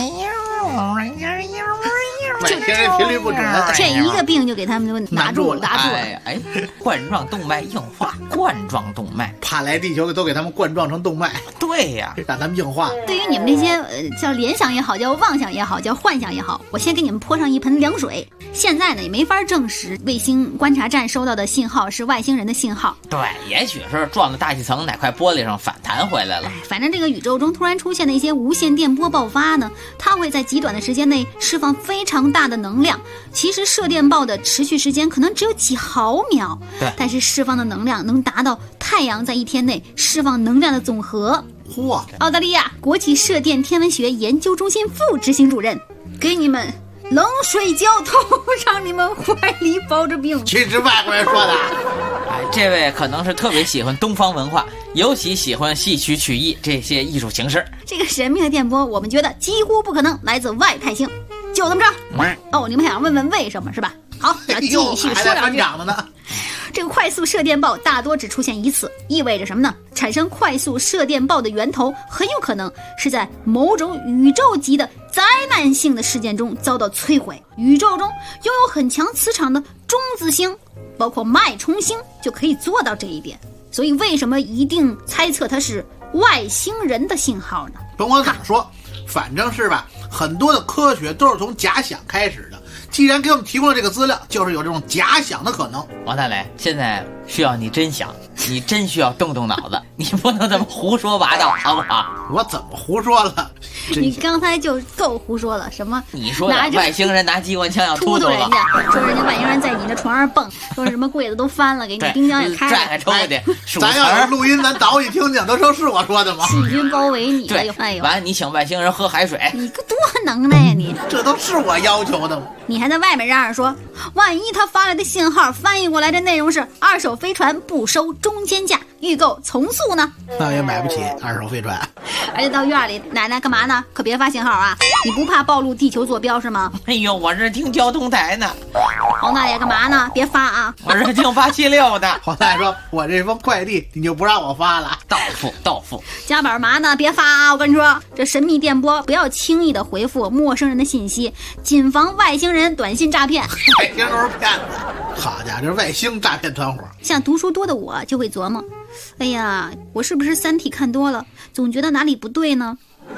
外星人频率不准， 这一个病就给他们就拿住了。 哎，冠状动脉硬化，冠状动脉， 怕来地球都给他们冠状成动脉。 对呀， 让他们硬化。 对于你们这些叫联想也好，叫妄想也好，叫幻想也好，我先给你们泼上一盆凉水。现在呢也没法证实卫星观察站收到的信号是外星人的信号。 对，也许是撞了大气层哪块玻璃上反弹回来了。 反正这个宇宙中突然出现的一些无线电波爆发呢，它会在极短的时间内释放非常大的能量。其实射电暴的持续时间可能只有几毫秒，但是释放的能量能达到太阳在一天内释放能量的总和。 嚯！ 澳大利亚国际射电天文学研究中心副执行主任，给你们冷水浇头，让你们怀里抱着病。 这是外国人说的。 哎，这位可能是特别喜欢东方文化，尤其喜欢戏曲曲艺这些艺术形式。 这个神秘的电波，我们觉得几乎不可能来自外太星。就这么着。哦，你们想问问为什么是吧？好，那继续说两句。这个快速射电暴大多只出现一次，意味着什么呢？产生快速射电暴的源头很有可能是在某种宇宙级的灾难性的事件中遭到摧毁。宇宙中拥有很强磁场的中子星，包括脉冲星，就可以做到这一点。所以为什么一定猜测它是外星人的信号呢？ 甭管怎么说，反正是吧，很多的科学都是从假想开始的。既然给我们提供了这个资料，就是有这种假想的可能。 王大雷，现在需要你真想，你真需要动动脑子，你不能这么胡说八道，好不好？ 我怎么胡说了？ 你刚才就够胡说了，什么？ 你说的外星人拿机关枪要突突人家，说人家外星人在你的床上蹦，说什么柜子都翻了，给你冰箱也开了， 拽开抽屉， 咱要有录音，咱倒一听听，都说是我说的吗？ 细菌包围你， 对， 哎呦， 完你请外星人喝海水， 你个多能耐呀你！ 这都是我要求的吗？ 你还在外面嚷嚷说，万一他发来的信号翻译过来的内容是二手飞船不收中间价，预购从速呢？ 那也买不起二手飞船。 而且到院里，奶奶干嘛呢？可别发信号啊！你不怕暴露地球坐标是吗？ 哎呦，我这听交通台呢。 黄大爷干嘛呢？别发啊！ 我这听876的。 黄大爷说：“我这封快递你就不让我发了， 豆腐。” 加板嘛呢？别发啊！我跟你说，这神秘电波不要轻易的回复陌生人的信息，谨防外星人短信诈骗。 外星人都是骗子，好家伙，这是外星诈骗团伙。 像读书多的我就会琢磨，哎呀，我是不是三体看多了，总觉得哪里不对呢？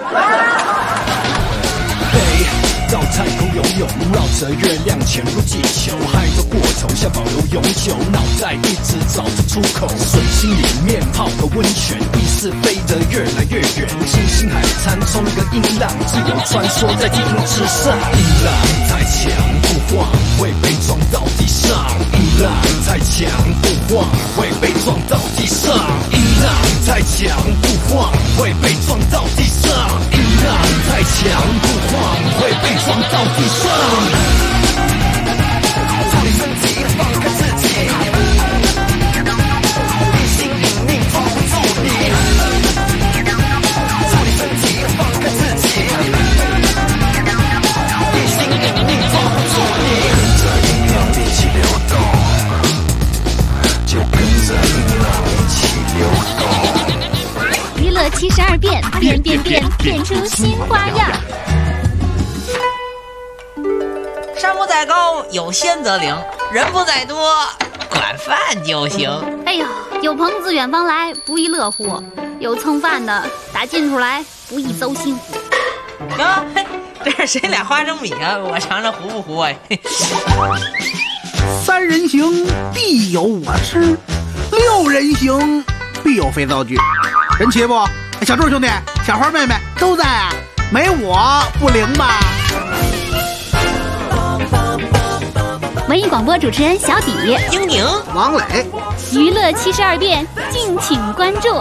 到太空游泳，绕着月亮潜入地球，嗨着过头想保留永久，脑袋一直找着出口，水星里面泡个温泉，意识飞得越来越远，星星海滩冲个音浪，自由穿梭在地球之上，音浪太强不晃，会被撞到地上，音浪太强不晃，会被撞到地上，音浪太强不晃，会被撞到地上，音浪太强不晃，会被撞到地上。操你身体，放开自己，地心引力抓不住你。操你身体，放开自己，地心引力抓不住你。跟着音浪一起流动，就跟着音浪一起流动。 娱乐72变，变出新花样。 山不在高，有仙则灵；人不在多，管饭就行。 哎呦，有朋自远方来，不亦乐乎；有蹭饭的打近处来，不亦糟心乎。 啊，这是谁俩花生米啊？我尝尝糊不糊啊？ 3人行必有我师，6人行必有肥皂剧。人齐不？小柱兄弟、小花妹妹都在啊，没我不灵吧？ 文艺广播主持人小底、 英宁、王磊， 娱乐72变，敬请关注。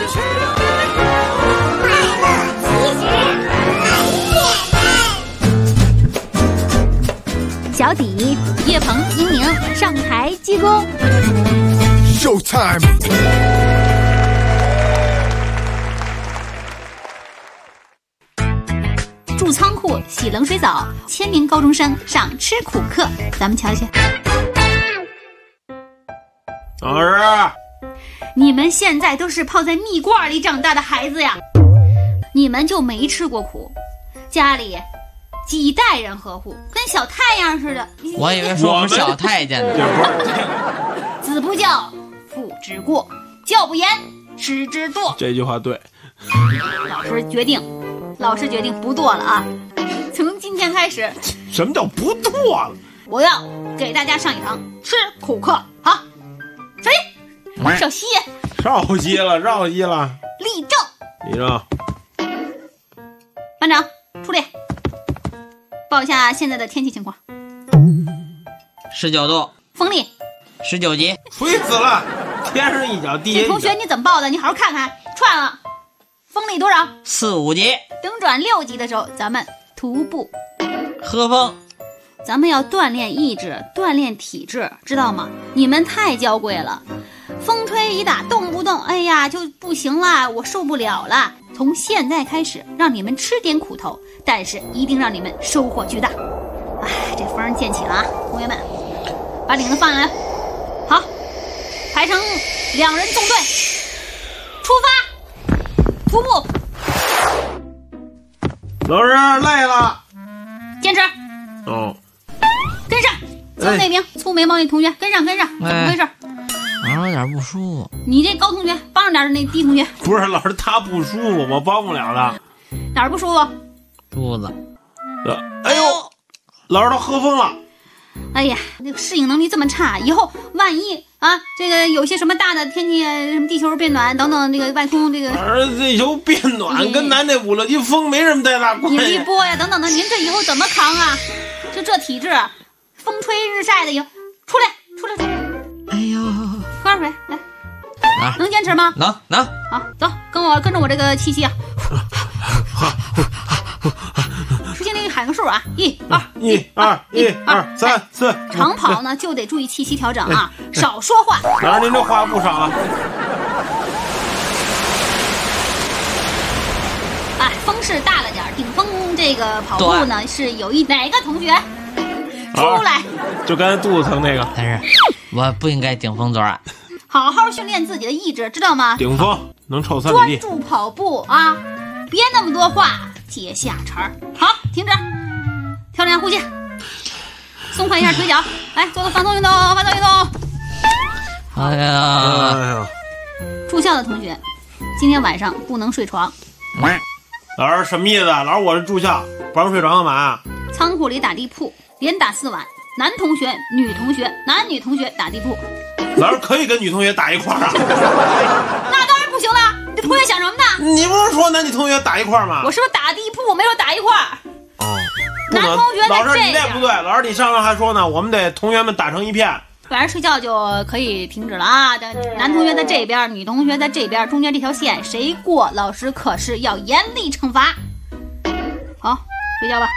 小底、叶鹏、英宁上台鞠躬。 Showtime。 住仓库洗冷水澡，1000名高中生上吃苦课，咱们瞧瞧。 老师， 你们现在都是泡在蜜罐里长大的孩子呀，你们就没吃过苦，家里几代人呵护，跟小太阳似的。 我以为说我们小太监呢。 子不教，父之过；教不严，师之惰。 这句话对。 老师决定不剁了啊！从今天开始， 什么叫不剁了？ 我要给大家上一堂吃苦课。好，谁？少息。 绕膝了。 立正。班长，出列，报一下现在的天气情况。 19度， 风力 19级。 吹死了！天上一脚地下一脚。 同学，你怎么报的？你好好看看。串了，风力多少 ？4、5级。 等转6级的时候，咱们徒步喝风。 咱们要锻炼意志，锻炼体质，知道吗？你们太娇贵了，风吹雨打动不动，哎呀就不行了，我受不了了。从现在开始，让你们吃点苦头，但是一定让你们收获巨大。哎，这风渐起了啊，同学们，把领子放下来，好，排成2人纵队，出发，徒步。 老师累了， 坚持。 哦， 跟上，就那名粗眉毛那同学，跟上，怎么回事？ 有点不舒服。 你这高同学帮着点儿那低同学。 不是老师，他不舒服，我帮不了他。 哪儿不舒服？ 肚子。 哎呦，老师他喝风了。 哎呀，这个适应能力这么差，以后万一啊，这个有些什么大的天气，什么地球变暖等等，这个外空这个。 地球变暖跟咱这5六级风没什么太大关系。 引力波呀等等的，您这以后怎么扛啊？就这体质，风吹日晒的以后，出来。 哎呦， 喝点水来。能坚持吗？ 能。 好，走，跟着我这个气息啊。出现那个喊个数啊，1、2、1、2、3、4。长跑呢就得注意气息调整啊，少说话。 老师您这话不少啊。 哎，风势大了点，顶峰这个跑步呢是有哪个同学出来？ 就刚才肚子疼那个。 但是我不应该顶风作案。 好好训练自己的意志，知道吗？ 顶风能臭3里地。 专注跑步啊，别那么多话，接下茬儿。好，停止，调整呼吸，松快一下腿脚，来做个放松运动。 哎呀， 住校的同学，今天晚上不能睡床。 老师什么意思啊？老师我是住校，不让睡床干嘛？ 仓库里打地铺，连打4晚，男同学、女同学、男女同学打地铺。 老师可以跟女同学打一块儿啊？ 那当然不行了，这同学想什么呢？ 你不是说男女同学打一块儿吗？ 我是说打地铺，我没说打一块儿。 哦， 男同学老师你这不对，老师你上课还说呢，我们得同学们打成一片。 晚上睡觉就可以停止了啊！男同学在这边，女同学在这边，中间这条线谁过，老师可是要严厉惩罚。好，睡觉吧。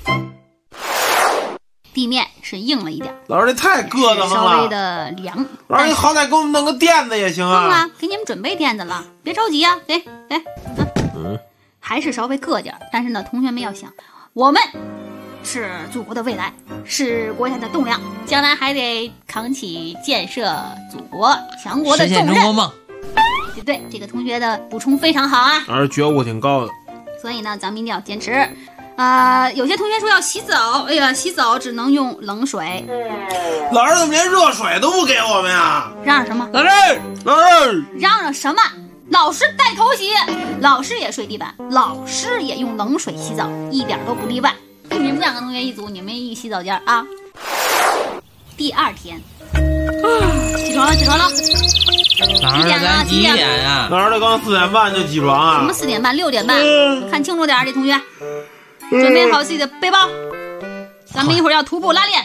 地面是硬了一点， 老师这太硌得慌了， 稍微的凉。 老师你好歹给我们弄个垫子也行啊。 弄了，给你们准备垫子了，别着急啊，给，还是稍微硌点，但是呢，同学们要想，我们是祖国的未来，是国家的栋梁，将来还得扛起建设祖国强国的重任。 实现中国梦。 对，这个同学的补充非常好啊， 老师觉悟挺高的。 所以呢，咱们一定要坚持。有些同学说要洗澡，哎呀，洗澡只能用冷水。 老师怎么连热水都不给我们呀？ 嚷嚷什么？ 老师， 嚷嚷什么？老师带头洗，老师也睡地板，老师也用冷水洗澡，一点都不例外。你们2个同学一组，你们一洗澡间啊。 第2天。起床了，起床了。 哪儿咱几点啊？ 哪儿的刚4点半就起床啊？ 什么4点半？6点半？看清楚点儿，这同学，准备好自己的背包，咱们一会儿要徒步拉练。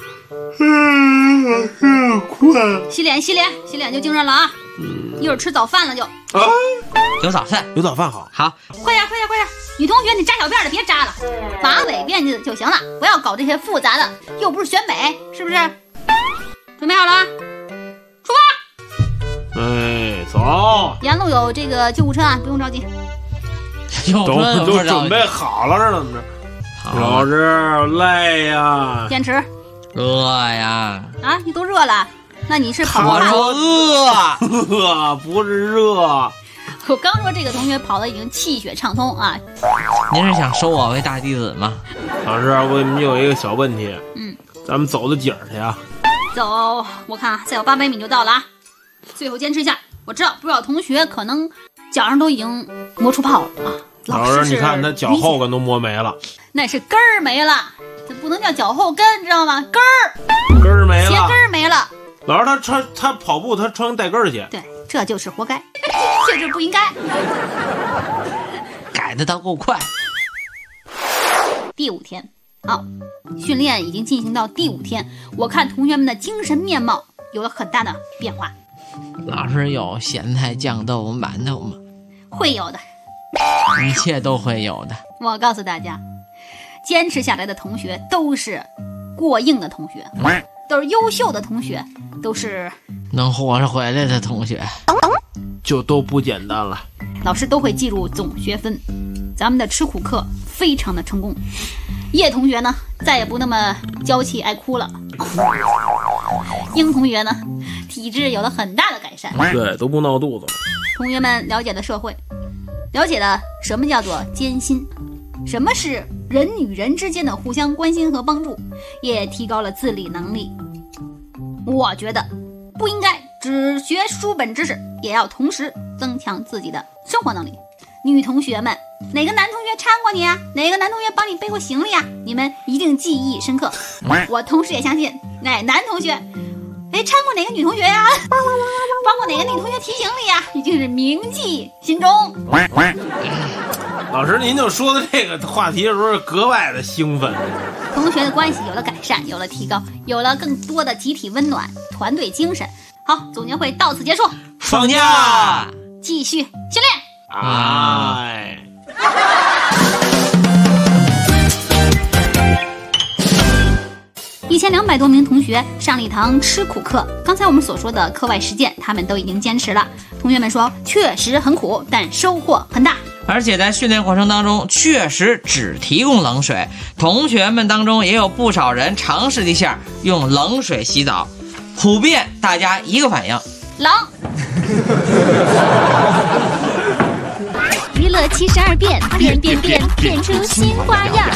困。 洗脸就精神了啊！一会儿吃早饭了就。 有早饭， 有早饭好。 好， 快点！女同学，你扎小辫的别扎了，马尾辫就行了，不要搞这些复杂的，又不是选美，是不是？准备好了啊，出发！ 哎，走。 沿路有这个救护车啊，不用着急。 都准备好了，这怎么着？老师累呀， 坚持。 热呀！ 啊，你都热了？那你是跑我说饿，不是热。 我刚说这个同学跑的已经气血畅通啊！ 您是想收我为大弟子吗？ 老师，我们有一个小问题。咱们走到几儿去啊？ 走，我看再有800米就到了啊！最后坚持一下。我知道不少同学可能脚上都已经磨出泡了啊。 老师，你看他脚后跟都磨没了， 那是根儿没了，这不能叫脚后跟，知道吗？根儿没了， 鞋跟儿没了。 老师，他跑步他穿带跟儿鞋， 对，这就是活该，这就不应该。 改的倒够快。 第5天，训练已经进行到第5天，我看同学们的精神面貌有了很大的变化。 老师有咸菜酱豆腐馒头吗？ 会有的， 一切都会有的。 我告诉大家，坚持下来的同学都是过硬的同学，都是优秀的同学，都是能活着回来的同学， 就都不简单了。 老师都会记住总学分，咱们的吃苦课非常的成功。叶同学呢，再也不那么娇气爱哭了。英同学呢，体质有了很大的改善， 对，都不闹肚子了。 同学们了解了社会，了解了什么叫做艰辛，什么是人与人之间的互相关心和帮助，也提高了自理能力。我觉得不应该只学书本知识，也要同时增强自己的生活能力。女同学们，哪个男同学搀过你啊？哪个男同学帮你背过行李啊？你们一定记忆深刻。我同时也相信，男同学，搀过哪个女同学呀？帮过哪个女同学提行李呀？一定是铭记心中。 老师，您就说的这个话题的时候格外的兴奋。 同学的关系有了改善，有了提高，有了更多的集体温暖、团队精神。好，总结会到此结束。 放假， 继续训练。 哎 ，1200多名同学上了一堂吃苦课。刚才我们所说的课外实践，他们都已经坚持了。同学们说，确实很苦，但收获很大。 而且在训练过程当中，确实只提供冷水。同学们当中也有不少人尝试了一下用冷水洗澡，普遍大家一个反应： 冷。 娱乐72变，变出新花样。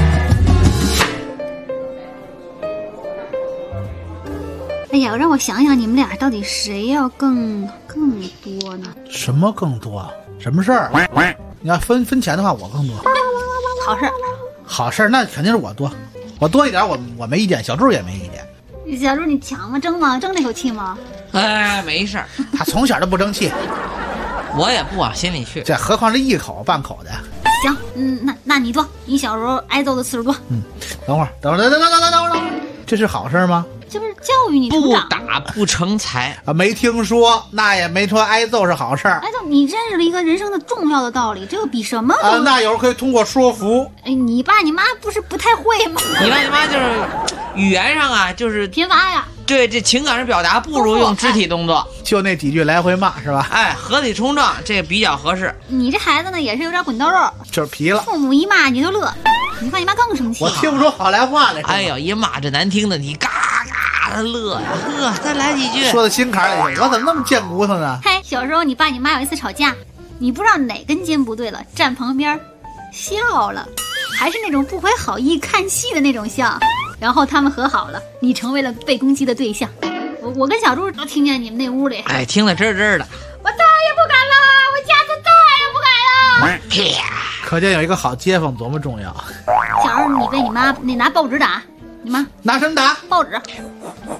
哎呀，让我想想，你们俩到底谁要更多呢？ 什么更多？什么事儿？你要分钱的话，我更多。 好事儿， 好事儿，那肯定是我多。我多一点，我没意见，小柱也没意见。 小柱，你抢吗？争吗？争这口气吗？ 哎，没事儿。 他从小就不争气， 我也不往心里去。 这何况是一口半口的。 行，那你多，你小时候挨揍的次数多。 等会儿，这是好事吗？ 这不是教育你成长？ 不打不成才啊！没听说，那也没说挨揍是好事儿。 挨揍，你认识了一个人生的重要的道理，这个比什么都啊！那有时候可以通过说服。 哎，你爸你妈不是不太会吗？ 你爸你妈就是语言上啊，就是贫乏呀。 对，这情感上表达不如用肢体动作， 就那几句来回骂是吧？ 哎，合理冲撞，这比较合适。 你这孩子呢，也是有点滚刀肉， 就是皮了。 父母一骂你就乐，你爸你妈更生气。 我听不出好来话来。 哎呦，一骂这难听的，你嘎嘎的乐呀，呵，再来几句。 说到心坎里去，我怎么那么贱骨头呢？ 嘿，小时候你爸你妈有一次吵架，你不知道哪根筋不对了，站旁边笑了，还是那种不怀好意看戏的那种笑。然后他们和好了，你成为了被攻击的对象。我跟小猪都听见你们那屋里， 哎，听得吱吱的。 我再也不敢了，我下次再也不敢了。 可见有一个好街坊多么重要。 小时候你被你妈拿报纸打，你妈拿什么打？ 报纸。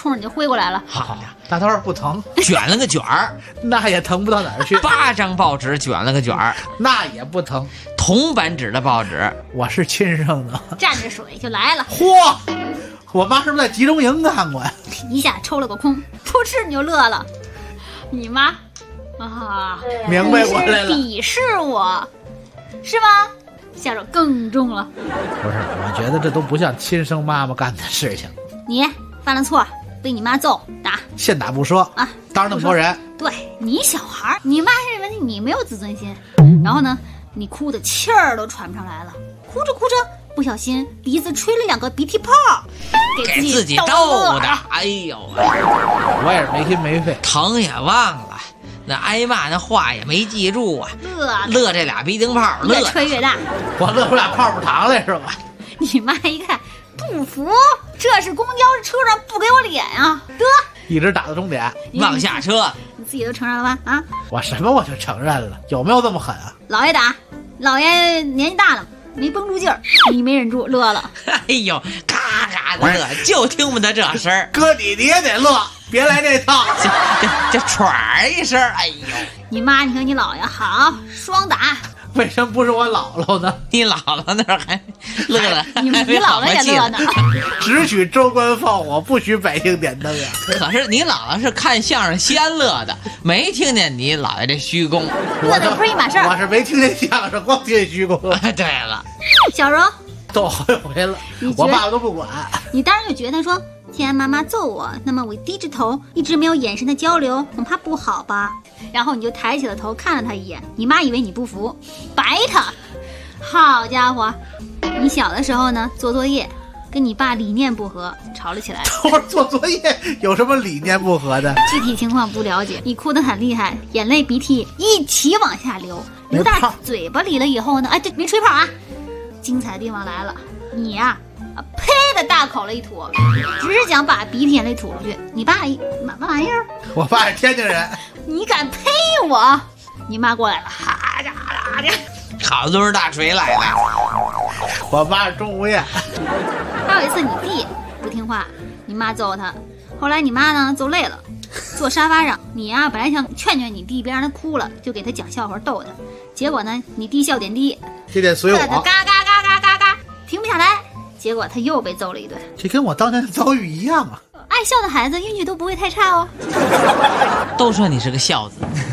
冲着你就挥过来了。 好，大头不疼， 卷了个卷儿， 那也疼不到哪儿去。 8张报纸卷了个卷儿， 那也不疼。 铜版纸的报纸， 我是亲生的。 蘸着水就来了。 嚯！我妈是不是在集中营干过呀？ 一下抽了个空，噗嗤你就乐了。你妈啊， 明白过来了， 鄙视我，是吗？下手更重了。 不是，我觉得这都不像亲生妈妈干的事情。 你犯了错，被你妈揍打， 现打不说啊！ 当着那么多人， 对你小孩，你妈认为你没有自尊心，然后呢，你哭的气儿都喘不上来了，哭着哭着，不小心鼻子吹了2个鼻涕泡， 给自己逗的。哎呦， 我也是没心没肺， 疼也忘了。那挨骂那话也没记住啊，乐这俩鼻涕泡， 越吹越大。 我乐出俩泡泡糖来是吧？ 你妈一看不服，这是公交车上不给我脸啊！得， 一直打到终点， 往下车。 你自己都承认了吧？啊， 我什么我就承认了，有没有这么狠啊？ 老爷打，老爷年纪大了，没绷住劲儿，你没忍住乐了。 哎呦，嘎嘎的乐，就听不得这声儿。 哥你也得乐。别来这套， 这喘儿一声，哎呦！ 你妈，你和你姥爷好，双打。 为什么不是我姥姥呢？ 你姥姥那儿还乐了， 你姥姥也乐呢。 只许州官放火，不许百姓点灯啊！ 可是你姥姥是看相声先乐的，没听见你姥爷这虚功。 乐的不是一码事儿。 我是没听见相声，光听见虚功。 对了， 小柔都好几回了，我爸爸都不管。 你当然就觉得说，既然妈妈揍我，那么我低着头，一直没有眼神的交流，恐怕不好吧？然后你就抬起了头看了他一眼，你妈以为你不服，白他。好家伙，你小的时候呢，做作业跟你爸理念不合，吵了起来。 我做作业有什么理念不合的？ 具体情况不了解，你哭得很厉害，眼泪鼻涕一起往下流，流到嘴巴里了以后呢，哎，这没吹泡啊！精彩的地方来了，你呀、呸的大口了一吐，只是想把鼻涕眼泪吐出去。你爸什么玩意儿？ 我爸是天津人。 你敢呸我？你妈过来了，哈家啦的， 好多是大锤来了。 我爸是钟无艳。 还有一次你弟不听话，你妈揍他，后来你妈呢揍累了，坐沙发上，你呀、本来想劝劝你弟，别让他哭了，就给他讲笑话逗他，结果呢你弟笑点低， 这点随我， 他嘎嘎嘎嘎嘎嘎停不下来，结果他又被揍了一顿。 这跟我当年的遭遇一样啊！ 爱笑的孩子运气都不会太差哦。 都说你是个孝子。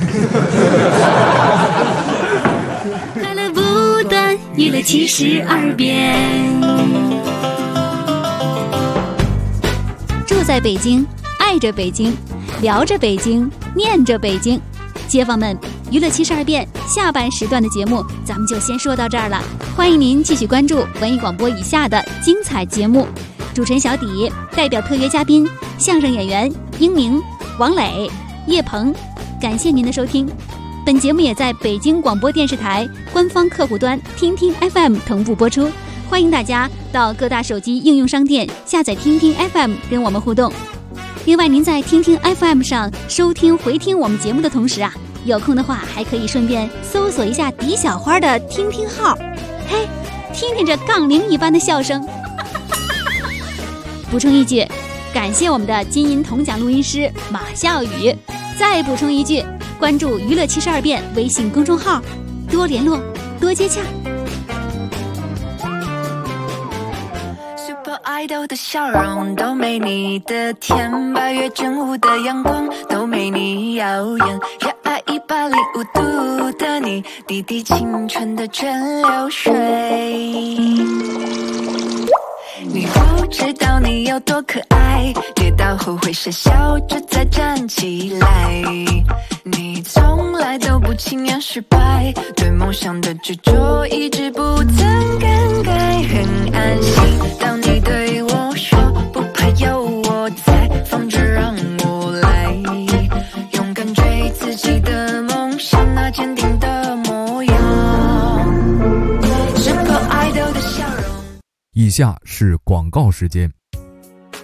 快乐不断，娱乐72变。 住在北京，爱着北京，聊着北京，念着北京。街坊们，娱乐72变下半时段的节目咱们就先说到这儿了，欢迎您继续关注文艺广播以下的精彩节目。主持人小底代表特约嘉宾相声演员英明、王磊、叶鹏，感谢您的收听。本节目也在北京广播电视台官方客户端听听 FM 同步播出，欢迎大家到各大手机应用商店下载听听 FM 跟我们互动。另外，您在听听 FM 上收听回听我们节目的同时啊，有空的话还可以顺便搜索一下狄小花的听听号，嘿，听听这杠铃一般的笑声。补充一句，感谢我们的金银铜奖录音师马笑宇。再补充一句，关注娱乐72变微信公众号，多联络，多接洽。 Super Idol 的笑容都没你的甜，8月正午的阳光都没你耀眼，热爱105度的你，滴滴青春的蒸馏水。你不知道你有多可爱，跌倒后会傻笑着再站起来，你从来都不轻言失败，对梦想的执着一直不曾更改，很安心当你对我说不怕有我在，放着让我来，勇敢追自己的梦想，那坚定的模样。Super Idol 的笑容。 以下是广告时间。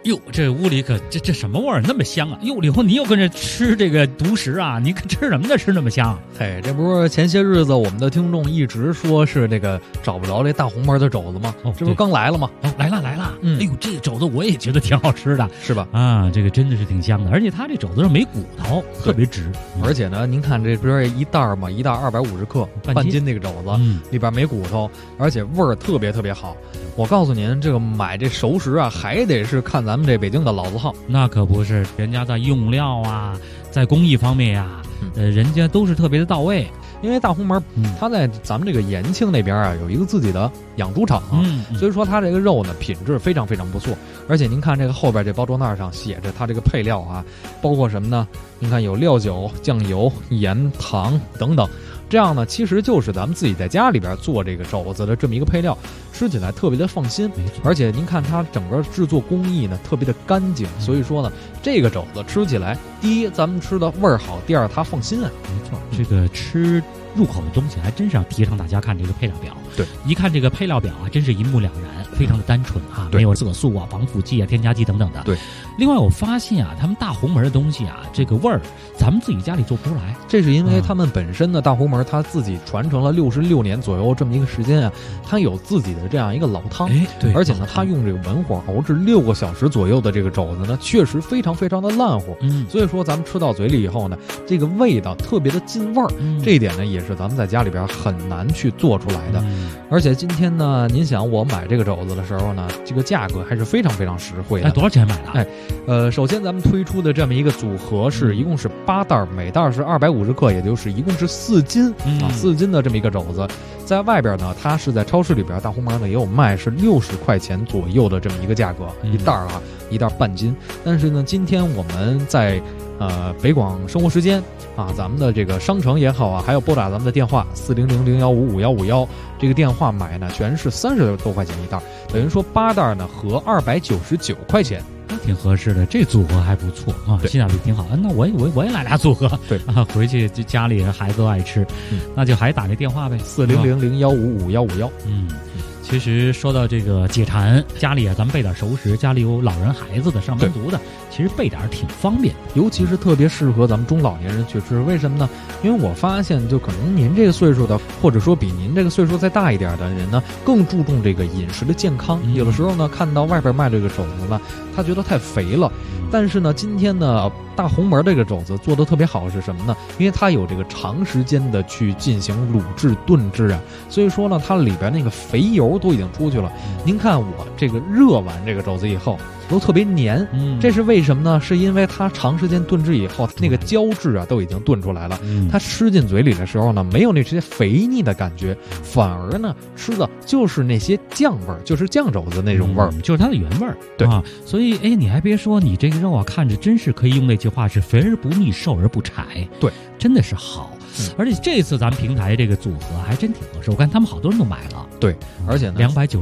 哟，这屋里可这什么味儿那么香啊？哟，以后你又跟着吃这个独食啊？你可吃什么呢？吃那么香？ 嘿，这不是前些日子我们的听众一直说是这个找不着这大红门的肘子吗？这不是刚来了吗？ 来了。哎呦，这个肘子我也觉得挺好吃的， 是吧？ 啊，这个真的是挺香的，而且它这肘子上没骨头，特别直。 而且呢，您看这不是一袋嘛，一袋250克，半斤那个肘子，里边没骨头，而且味儿特别特别好。我告诉您，这个买这熟食啊，还得是看咱们这北京的老字号。 那可不是，人家在用料啊，在工艺方面呀，人家都是特别的到位。 因为大红门，它在咱们这个延庆那边啊，有一个自己的养猪场，所以说它这个肉呢品质非常非常不错。而且您看这个后边这包装袋上写着它这个配料啊，包括什么呢？您看有料酒、酱油、盐、糖等等。这样呢，其实就是咱们自己在家里边做这个肘子的这么一个配料，吃起来特别的放心。而且您看它整个制作工艺呢特别的干净，所以说呢，这个肘子吃起来，第一咱们吃的味儿好，第二它放心啊。 没错，这个吃入口的东西还真是要提倡大家看这个配料表。 对， 一看这个配料表啊，真是一目了然，非常的单纯啊，没有色素啊、防腐剂啊、添加剂等等的。 对。 另外我发现啊，他们大红门的东西啊，这个味儿咱们自己家里做不出来。 这是因为他们本身的大红门，他自己传承了66年左右这么一个时间啊，他有自己的这样一个老汤。 对。 而且呢，他用这个文火熬制6个小时左右的这个肘子呢，确实非常非常的烂乎。所以说咱们吃到嘴里以后呢，这个味道特别的进味儿。这一点呢，也是咱们在家里边很难去做出来的。而且今天呢，您想我买这个肘子的时候呢，这个价格还是非常非常实惠的。 多少钱买的？ 首先咱们推出的这么一个组合一共是8袋，每袋是250克，也就是一共是4斤4斤的这么一个肘子。在外边呢，它是在超市里边，大红门呢也有卖，是60块钱左右的这么一个价格，一袋啊，一袋半斤。但是呢，今天我们在北广生活时间啊，咱们的这个商城也好啊，还有拨打咱们的电话400-015-5151，这个电话买呢全是30多块钱一袋，等于说8袋呢合299块钱。 挺合适的，这组合还不错啊，性价比挺好。那我也来俩组合， 对啊，回去就家里孩子都爱吃，那就还打这电话呗 ，400-015-5151。 其实说到这个解馋，家里啊，咱们备点熟食，家里有老人孩子的、上班族的，其实备点挺方便， 尤其是特别适合咱们中老年人去吃。为什么呢？因为我发现，就可能您这个岁数的，或者说比您这个岁数再大一点的人呢，更注重这个饮食的健康。有的时候呢，看到外边卖这个肘子呢，他觉得太肥了。但是呢，今天呢，大红门这个肘子做的特别好是什么呢？因为它有这个长时间的去进行卤制炖制啊，所以说呢，它里边那个肥油都已经出去了。您看我这个热完这个肘子以后都特别黏，这是为什么呢？是因为它长时间炖制以后，那个胶质啊都已经炖出来了，它吃进嘴里的时候呢，没有那些肥腻的感觉，反而呢吃的就是那些酱味儿，就是酱肘子那种味儿， 就是它的原味儿。 对啊，所以你还别说，你这个肉啊，看着真是可以用那句话是肥而不腻，瘦而不柴。 对， 真的是好。而且这次咱们平台这个组合还真挺合适，我看他们好多人都买了。 对，而且呢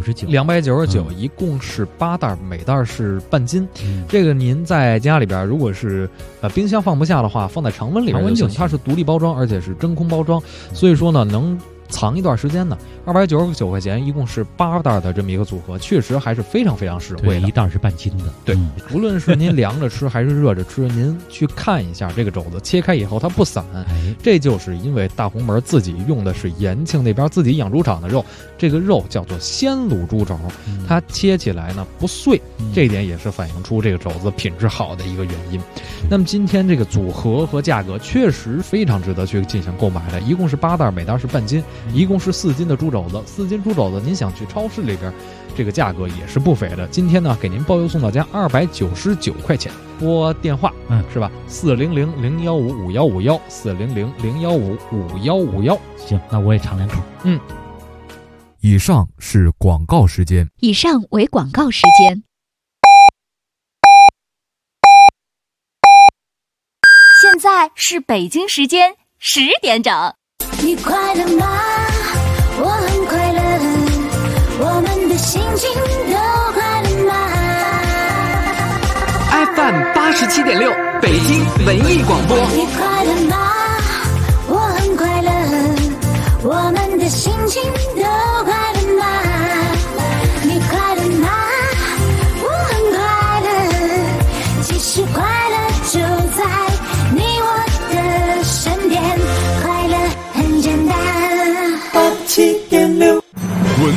299， 一共是8袋，每袋是半斤。这个您在家里边，如果是冰箱放不下的话，放在常温里边就行。它是独立包装，而且是真空包装，所以说呢能藏一段时间呢。299块钱，一共是8袋的这么一个组合，确实还是非常非常实惠的。 一袋是半斤的。 对，无论是您凉着吃还是热着吃，您去看一下这个肘子切开以后它不散，这就是因为大红门自己用的是延庆那边自己养猪场的肉，这个肉叫做鲜卤猪肘，它切起来呢不碎，这一点也是反映出这个肘子品质好的一个原因。那么今天这个组合和价格确实非常值得去进行购买的，一共是8袋，每袋是半斤，一共是4斤的猪肘子，4斤猪肘子，您想去超市里边，这个价格也是不菲的。今天呢，给您包邮送到家299块钱。拨电话，是吧？400-015-5151，400-015-5151。 行，那我也尝两口。 以上是广告时间。 以上为广告时间。 现在是北京时间10点整。你快乐吗？我很快乐，我们的心情都快乐吗 ？FM 87.6，北京文艺广播。 你快乐吗？我很快乐，我们的心情都快乐吗？你快乐吗？我很快乐，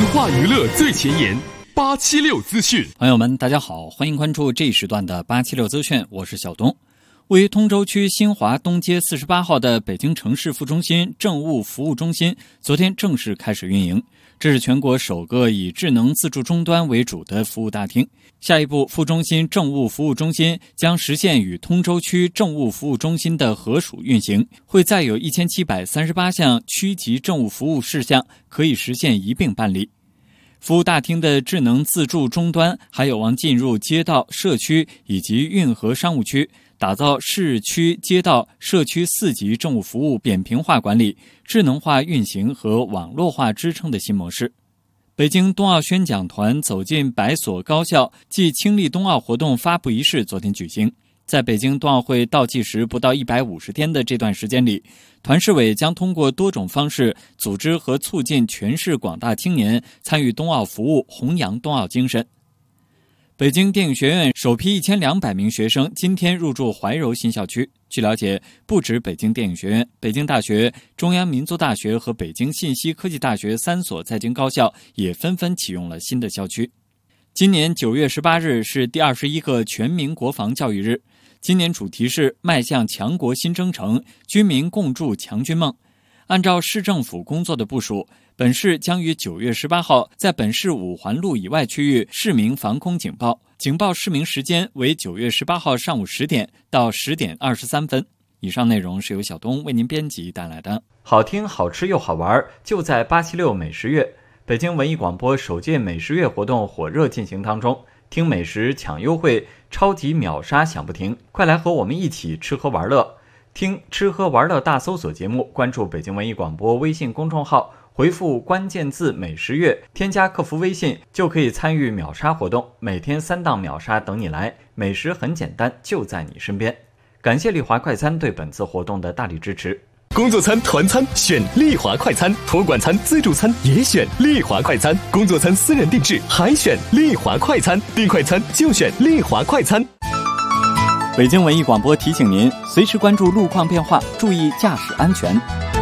化娱乐最前沿，876资讯。 朋友们，大家好，欢迎关注这一时段的876资讯，我是小东。位于通州区新华东街48号的北京城市副中心政务服务中心昨天正式开始运营，这是全国首个以智能自助终端为主的服务大厅。下一步，副中心政务服务中心将实现与通州区政务服务中心的合署运行，会再有1738项区级政务服务事项可以实现一并办理。服务大厅的智能自助终端还有望进入街道、社区以及运河商务区，打造市区、街道、社区4级政务服务扁平化管理、智能化运行和网络化支撑的新模式。北京冬奥宣讲团走进100所高校暨倾力冬奥活动发布仪式昨天举行。在北京冬奥会倒计时不到150天的这段时间里，团市委将通过多种方式组织和促进全市广大青年参与冬奥服务，弘扬冬奥精神。北京电影学院首批1200名学生今天入驻怀柔新校区。据了解，不止北京电影学院，北京大学、中央民族大学和北京信息科技大学3所在京高校也纷纷启用了新的校区。今年9月18日是第21个全民国防教育日，今年主题是迈向强国新征程，军民共筑强军梦。按照市政府工作的部署，本市将于9月18号在本市5环路以外区域市民防空警报，警报市民时间为9月18号上午10点到10点23分。以上内容是由小东为您编辑带来的。好听、好吃又好玩，就在876美食月。北京文艺广播首届美食月活动火热进行当中，听美食抢优惠，超级秒杀享不停，快来和我们一起吃喝玩乐。听吃喝玩乐大搜索节目，关注北京文艺广播微信公众号，回复关键字美食月，添加客服微信就可以参与秒杀活动，每天3档秒杀等你来，美食很简单，就在你身边。感谢丽华快餐对本次活动的大力支持。 工作餐、团餐选丽华快餐，托管餐、自助餐也选丽华快餐，工作餐私人定制还选丽华快餐，订快餐就选丽华快餐。 北京文艺广播提醒您，随时关注路况变化，注意驾驶安全。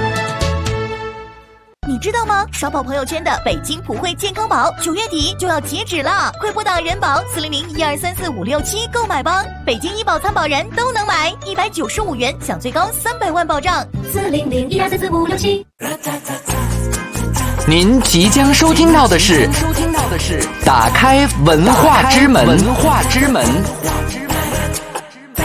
你知道吗？刷爆朋友圈的北京普惠健康宝9月底就要截止了，快拨打人保400-1234-567购买吧！北京医保参保人都能买，195元享最高300万保障。400-1234-567。 您即将收听到的是打开文化之门。